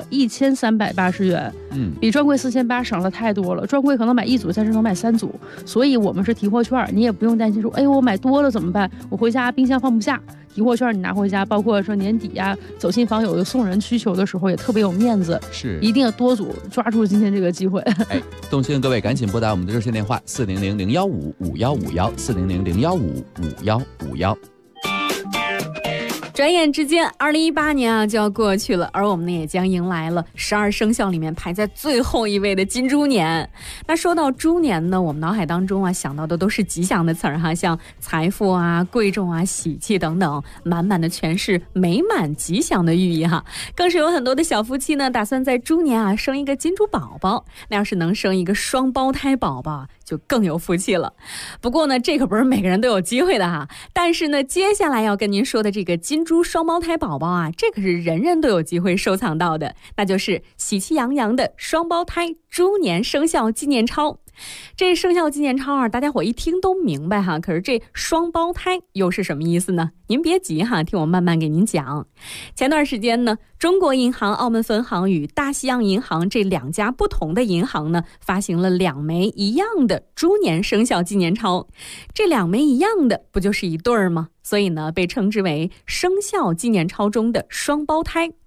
1380元，比专柜4800省了太多了。专柜可能买1组，但是能买3组，所以我们是提货券，你也不用担心说，我买多了怎么办？我回家冰箱放不下。提货券你拿回家，包括说年底呀，走亲访友有送人需求的时候，也特别有面子。
是，
一定要多组，抓住今天这个机会。
动心的各位赶紧拨打我们的热线电话400-015-5151，400-015-5151。
转眼之间，2018年就要过去了，而我们呢也将迎来了12生肖里面排在最后一位的金猪年。那说到猪年呢，我们脑海当中想到的都是吉祥的词儿像财富啊、贵重啊、喜气等等，满满的全是美满吉祥的寓意更是有很多的小夫妻呢，打算在猪年生一个金猪宝宝。那要是能生一个双胞胎宝宝，就更有福气了。不过呢，这可不是每个人都有机会的但是呢，接下来要跟您说的这个金猪双胞胎宝宝这可是人人都有机会收藏到的，那就是喜气洋洋的双胞胎猪年生肖纪念钞。这生肖纪念钞大家伙一听都明白可是这双胞胎又是什么意思呢？您别急听我慢慢给您讲。前段时间呢，中国银行澳门分行与大西洋银行这2家不同的银行呢，发行了2枚一样的猪年生肖纪念钞。这2枚一样的不就是一对儿吗？所以呢，被称之为生肖纪念钞中的双胞胎。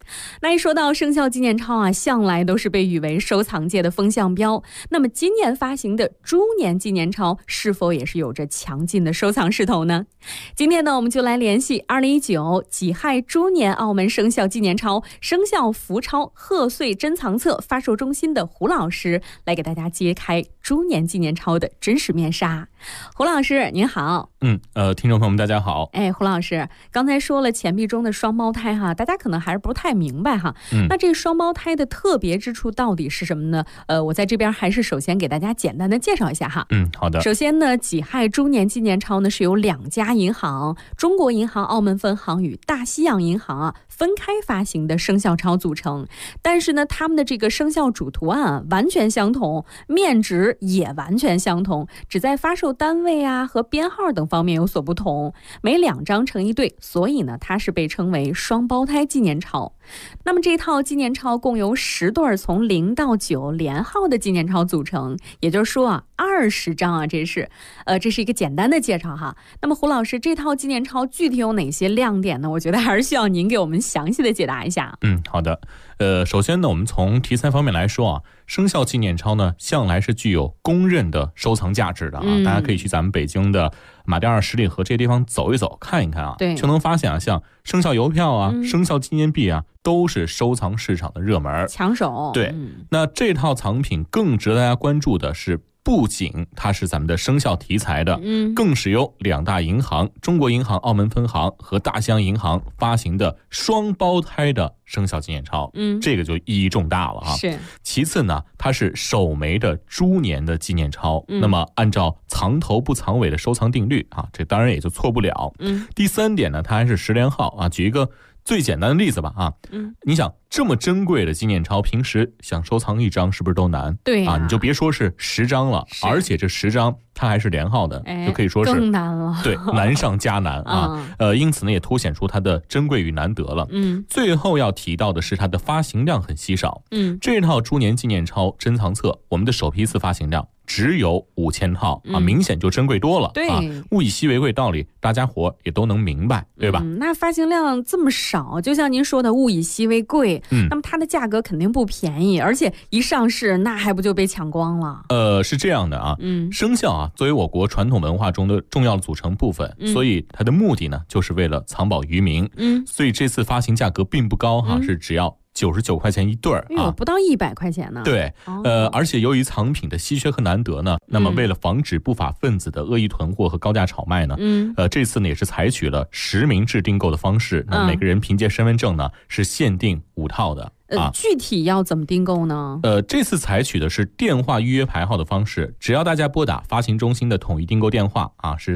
那一说到生肖纪念钞啊，向来都是被誉为收藏界的风向标。那么今年发行的猪年纪念钞是否也是有着强劲的收藏势头呢？今天呢，我们就来联系2019己亥猪年澳门生肖纪念钞、生肖福钞贺岁珍藏册发售中心的胡老师，来给大家揭开猪年纪念钞的真实面纱。胡老师您好。
听众朋友们大家好。
胡老师刚才说了钱币中的双胞胎哈，大家可能还是不太明白哈。那这双胞胎的特别之处到底是什么呢？我在这边还是首先给大家简单的介绍一下哈。
好的。
首先呢，己亥猪年纪念钞呢是由2家银行，中国银行澳门分行与大西洋银行分开发行的生肖钞组成，但是呢，他们的这个生肖主图案完全相同，面值也完全相同，只在发售单位和编号等方面有所不同，每2张成一对，所以呢，它是被称为双胞胎纪念钞。那么这套纪念钞共由10对从0到9连号的纪念钞组成，也就是说20张这是一个简单的介绍哈。那么胡老师，这套纪念钞具体有哪些亮点呢？我觉得还是需要您给我们详细的解答一下。
好的。首先呢，我们从题材方面来说生肖纪念钞呢，向来是具有公认的收藏价值的大家可以去咱们北京的马甸二十里河这些地方走一走，看一看就能发现像生肖邮票生肖纪念币都是收藏市场的热门
抢手。
对，那这套藏品更值得大家关注的是，不仅它是咱们的生肖题材的，更是由2大银行，中国银行澳门分行和大西洋银行发行的双胞胎的生肖纪念钞，这个就意义重大了
是。
其次呢，它是首枚的猪年的纪念钞，那么按照藏头不藏尾的收藏定律这当然也就错不了。第3点呢，它还是10连号举一个最简单的例子吧你想这么珍贵的纪念钞，平时想收藏1张是不是都难？
对
你就别说是10张了，而且这10张它还是连号的，就可以说是
更难了。
对，难上加难因此呢，也凸显出它的珍贵与难得了。最后要提到的是它的发行量很稀少。这套猪年纪念钞珍藏册，我们的首批次发行量只有5000套明显就珍贵多了。
对
物以稀为贵道理，大家伙也都能明白，对吧？
那发行量这么少，就像您说的物以稀为贵，那么它的价格肯定不便宜，而且一上市那还不就被抢光了？
是这样的生肖作为我国传统文化中的重要的组成部分，所以它的目的呢，就是为了藏宝于民。所以这次发行价格并不高是只要99块钱一对
不到100块钱呢。
对，而且由于藏品的稀缺和难得呢，那么为了防止不法分子的恶意囤货和高价炒卖呢，这次呢也是采取了实名制订购的方式，那每个人凭借身份证呢是限定5套的。
具体要怎么订购呢？
这次采取的是电话预约排号的方式，只要大家拨打发行中心的统一订购电话是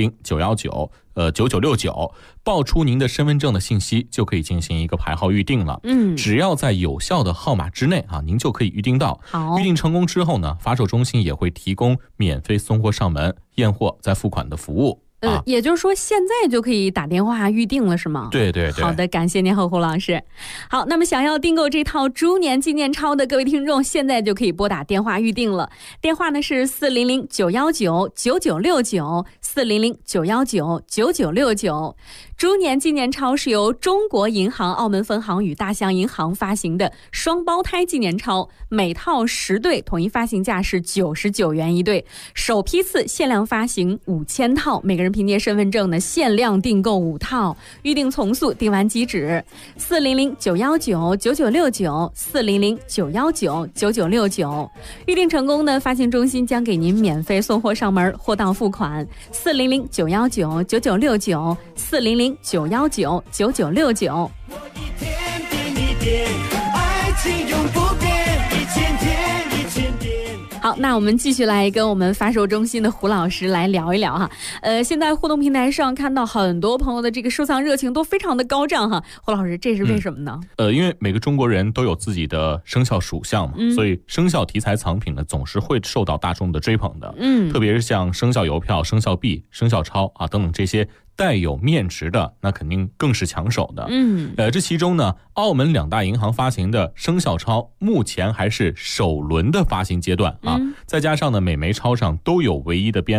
400-919-9969，报出您的身份证的信息，就可以进行一个排号预定了。只要在有效的号码之内您就可以预定到。预定成功之后呢，发售中心也会提供免费送货上门、验货再付款的服务。
也就是说现在就可以打电话预定了是吗？
对对对。
好的，感谢您和胡老师。好，那么想要订购这套猪年纪念钞的各位听众，现在就可以拨打电话预定了。电话呢是400-919-9969 400-919-9969。猪年纪念钞是由中国银行澳门分行与大西洋银行发行的双胞胎纪念钞，每套10对，统一发行价是99元一对，首批次限量发行5000套，每个人凭借身份证呢限量订购5套，预定从速，订完即止。400-919-9969 400-919-9969，预定成功呢，发行中心将给您免费送货上门，货到付款。400-919-9969 400-919-9969。
爱情永不变，一千天。
好，那我们继续来跟我们发售中心的胡老师来聊一聊哈。现在互动平台上看到很多朋友的这个收藏热情都非常的高涨哈。胡老师，这是为什么呢？
因为每个中国人都有自己的生肖属相嘛，所以生肖题材藏品呢总是会受到大众的追捧的。特别是像生肖邮票、生肖币、生肖钞等等这些带有面值的，那肯定更是抢手的。这其中呢，澳门2大银行发行的生肖钞目前还是首轮的发行阶段再加上呢每枚钞上都有唯一的编号，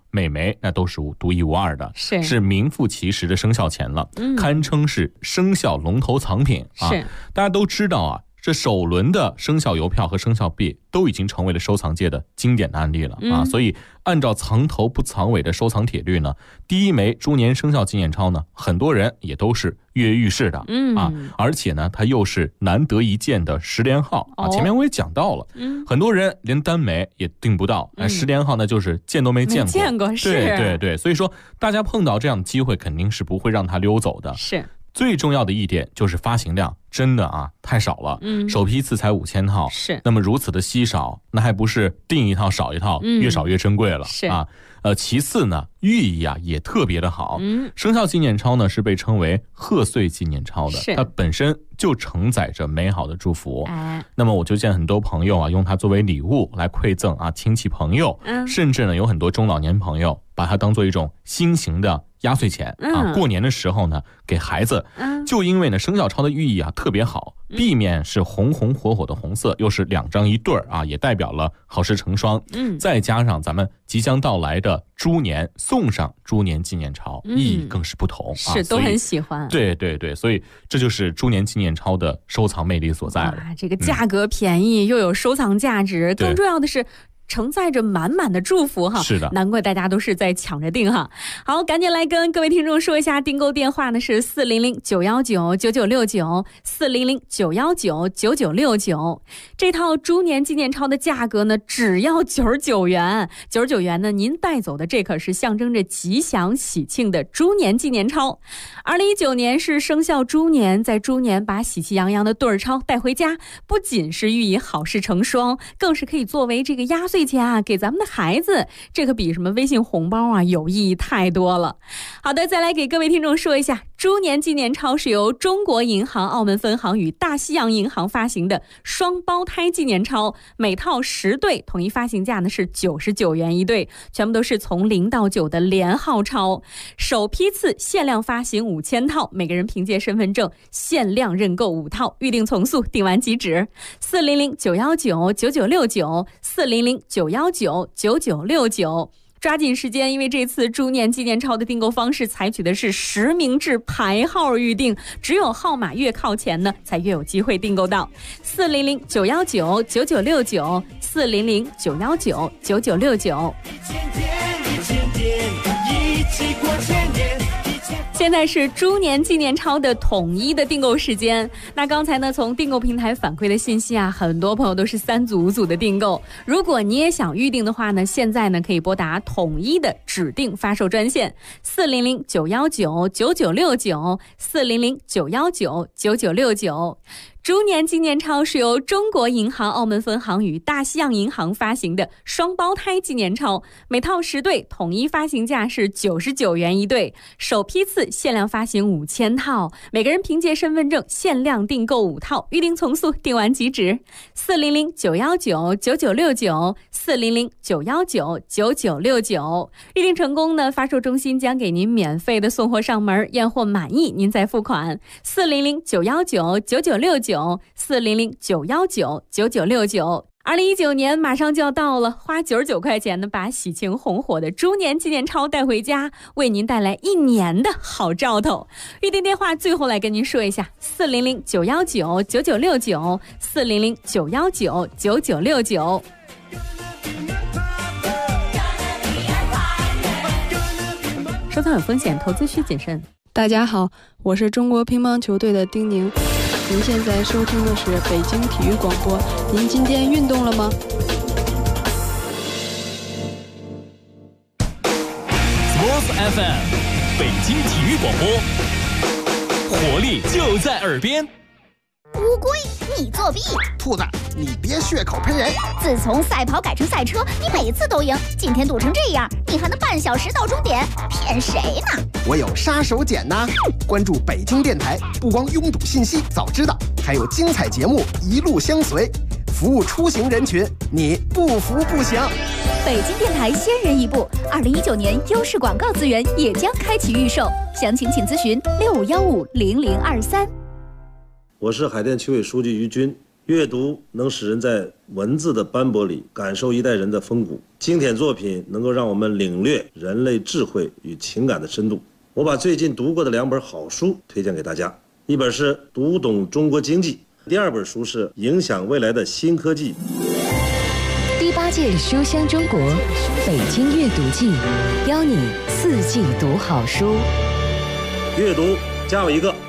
美眉那都是独一无二的，是名副其实的生肖钱了，堪称是生肖龙头藏品啊！大家都知道啊，这首轮的生肖邮票和生肖币都已经成为了收藏界的经典的案例了啊！所以按照藏头不藏尾的收藏铁律呢，第一枚猪年生肖纪念钞呢，很多人也都是跃跃欲试的啊！而且呢，它又是难得一见的10连号啊！前面我也讲到了，很多人连单枚也订不到，10连号那就是见都没见过，对，所以说大家碰到这样的机会，肯定是不会让它溜走的。
是。
最重要的一点就是发行量真的啊太少了，首批次才5000套，
是。
那么如此的稀少，那还不是订一套少一套，越少越珍贵了，
是
啊。其次呢，寓意啊也特别的好。生肖纪念钞呢是被称为贺岁纪念钞的，它本身就承载着美好的祝福。那么我就见很多朋友啊用它作为礼物来馈赠啊亲戚朋友，甚至呢有很多中老年朋友把它当做一种新型的压岁钱啊，过年的时候呢给孩子。就因为呢生肖钞的寓意啊特别好，壁面是红红火火的红色，又是2张一对儿啊，也代表了好事成双。再加上咱们即将到来的猪年，送上猪年纪念钞，意义更是不同，
是都很喜欢。
对，所以这就是猪年纪念钞的收藏魅力所在了。
这个价格便宜，又有收藏价值，更重要的是承载着满满的祝福哈，
是的，
难怪大家都是在抢着订哈。好，赶紧来跟各位听众说一下订购电话呢是400-919-9969，400-919-9969。这套猪年纪念钞的价格呢只要99元，99元呢您带走的这可是象征着吉祥喜庆的猪年纪念钞。2019年是生肖猪年，在猪年把喜气洋洋的对儿钞带回家，不仅是寓意好事成双，更是可以作为这个压岁钱啊给咱们的孩子，这可比什么微信红包啊有意义太多了。好的，再来给各位听众说一下，猪年纪念钞是由中国银行澳门分行与大西洋银行发行的双胞胎纪念钞，每套10对，统一发行价呢是99元一对，全部都是从0到9的连号钞，首批次限量发行5000套，每个人凭借身份证限量认购5套，预定从速，订完即止。400-919-9969，400-919-9969，抓紧时间，因为这次猪年纪念钞的订购方式采取的是实名制排号预定，只有号码越靠前呢才越有机会订购到。400-919-9969，400-919-9969。现在是猪年纪念钞的统一的订购时间。那刚才呢，从订购平台反馈的信息啊，很多朋友都是3组5组的订购。如果你也想预定的话呢，现在呢可以拨打统一的指定发售专线400-919-9969，400-919-9969。猪年纪念钞是由中国银行澳门分行与大西洋银行发行的双胞胎纪念钞，每套10对，统一发行价是99元一对，首批次限量发行5000套，每个人凭借身份证限量订购5套，预定从速，订完即止。400-919-9969，400-919-9969。预定成功呢，发售中心将给您免费的送货上门，验货满意您再付款。400-919-9969，400-919-9969。2019年马上就要到了，花99块钱呢，把喜庆红火的猪年纪念钞带回家，为您带来1年的好兆头。预订电话最后来跟您说一下：400-919-9969，400-919-9969。收藏有风险，投资需谨慎。
大家好，我是中国乒乓球队的丁宁。您现在收听的是北京体育广播，您今天运动了吗
？Sports FM， 北京体育广播，活力就在耳边。
乌龟，你作弊！
兔子，你别血口喷人！
自从赛跑改成赛车，你每次都赢，今天赌成这样，你还能半小时到终点，骗谁呢？
我有杀手锏呐！关注北京电台，不光拥堵信息早知道，还有精彩节目一路相随，服务出行人群，你不服不行。
北京电台先人一步，2019年优势广告资源也将开启预售，详情请咨询65150023。
我是海淀区委书记于军。
阅读能使人在文字的斑驳里感受一代人的风骨，经典作品能够让我们领略人类智慧与情感的深度。我把最近读过的2本好书推荐给大家，一本是《读懂中国经济》，第2本书是《影响未来的新科技》。
第8届书香中国北京阅读季，邀你4季读好书。
阅读加我一个。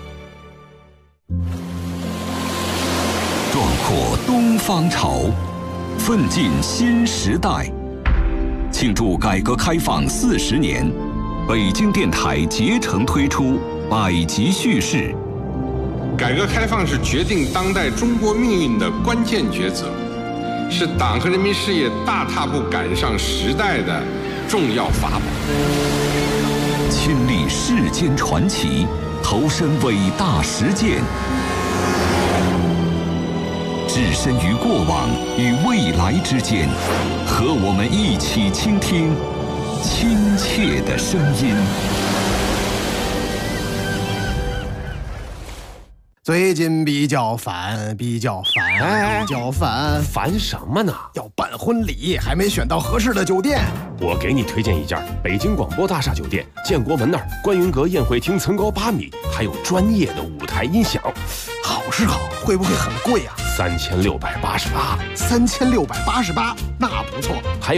壮阔东方潮，奋进新时代。庆祝改革开放40年，北京电台竭诚推出百集叙事。
改革开放是决定当代中国命运的关键抉择，是党和人民事业大踏步赶上时代的重要法宝。
亲历世间传奇，投身伟大实践，置身于过往与未来之间，和我们一起倾听亲切的声音。
最近比较烦，比较烦
什么呢？
要办婚礼，还没选到合适的酒店。
我给你推荐一家北京广播大厦酒店，建国门那儿观云阁宴会厅层高8米，还有专业的舞台音响。
好是好，会不会很贵啊？
3688，
3688，那不错。
还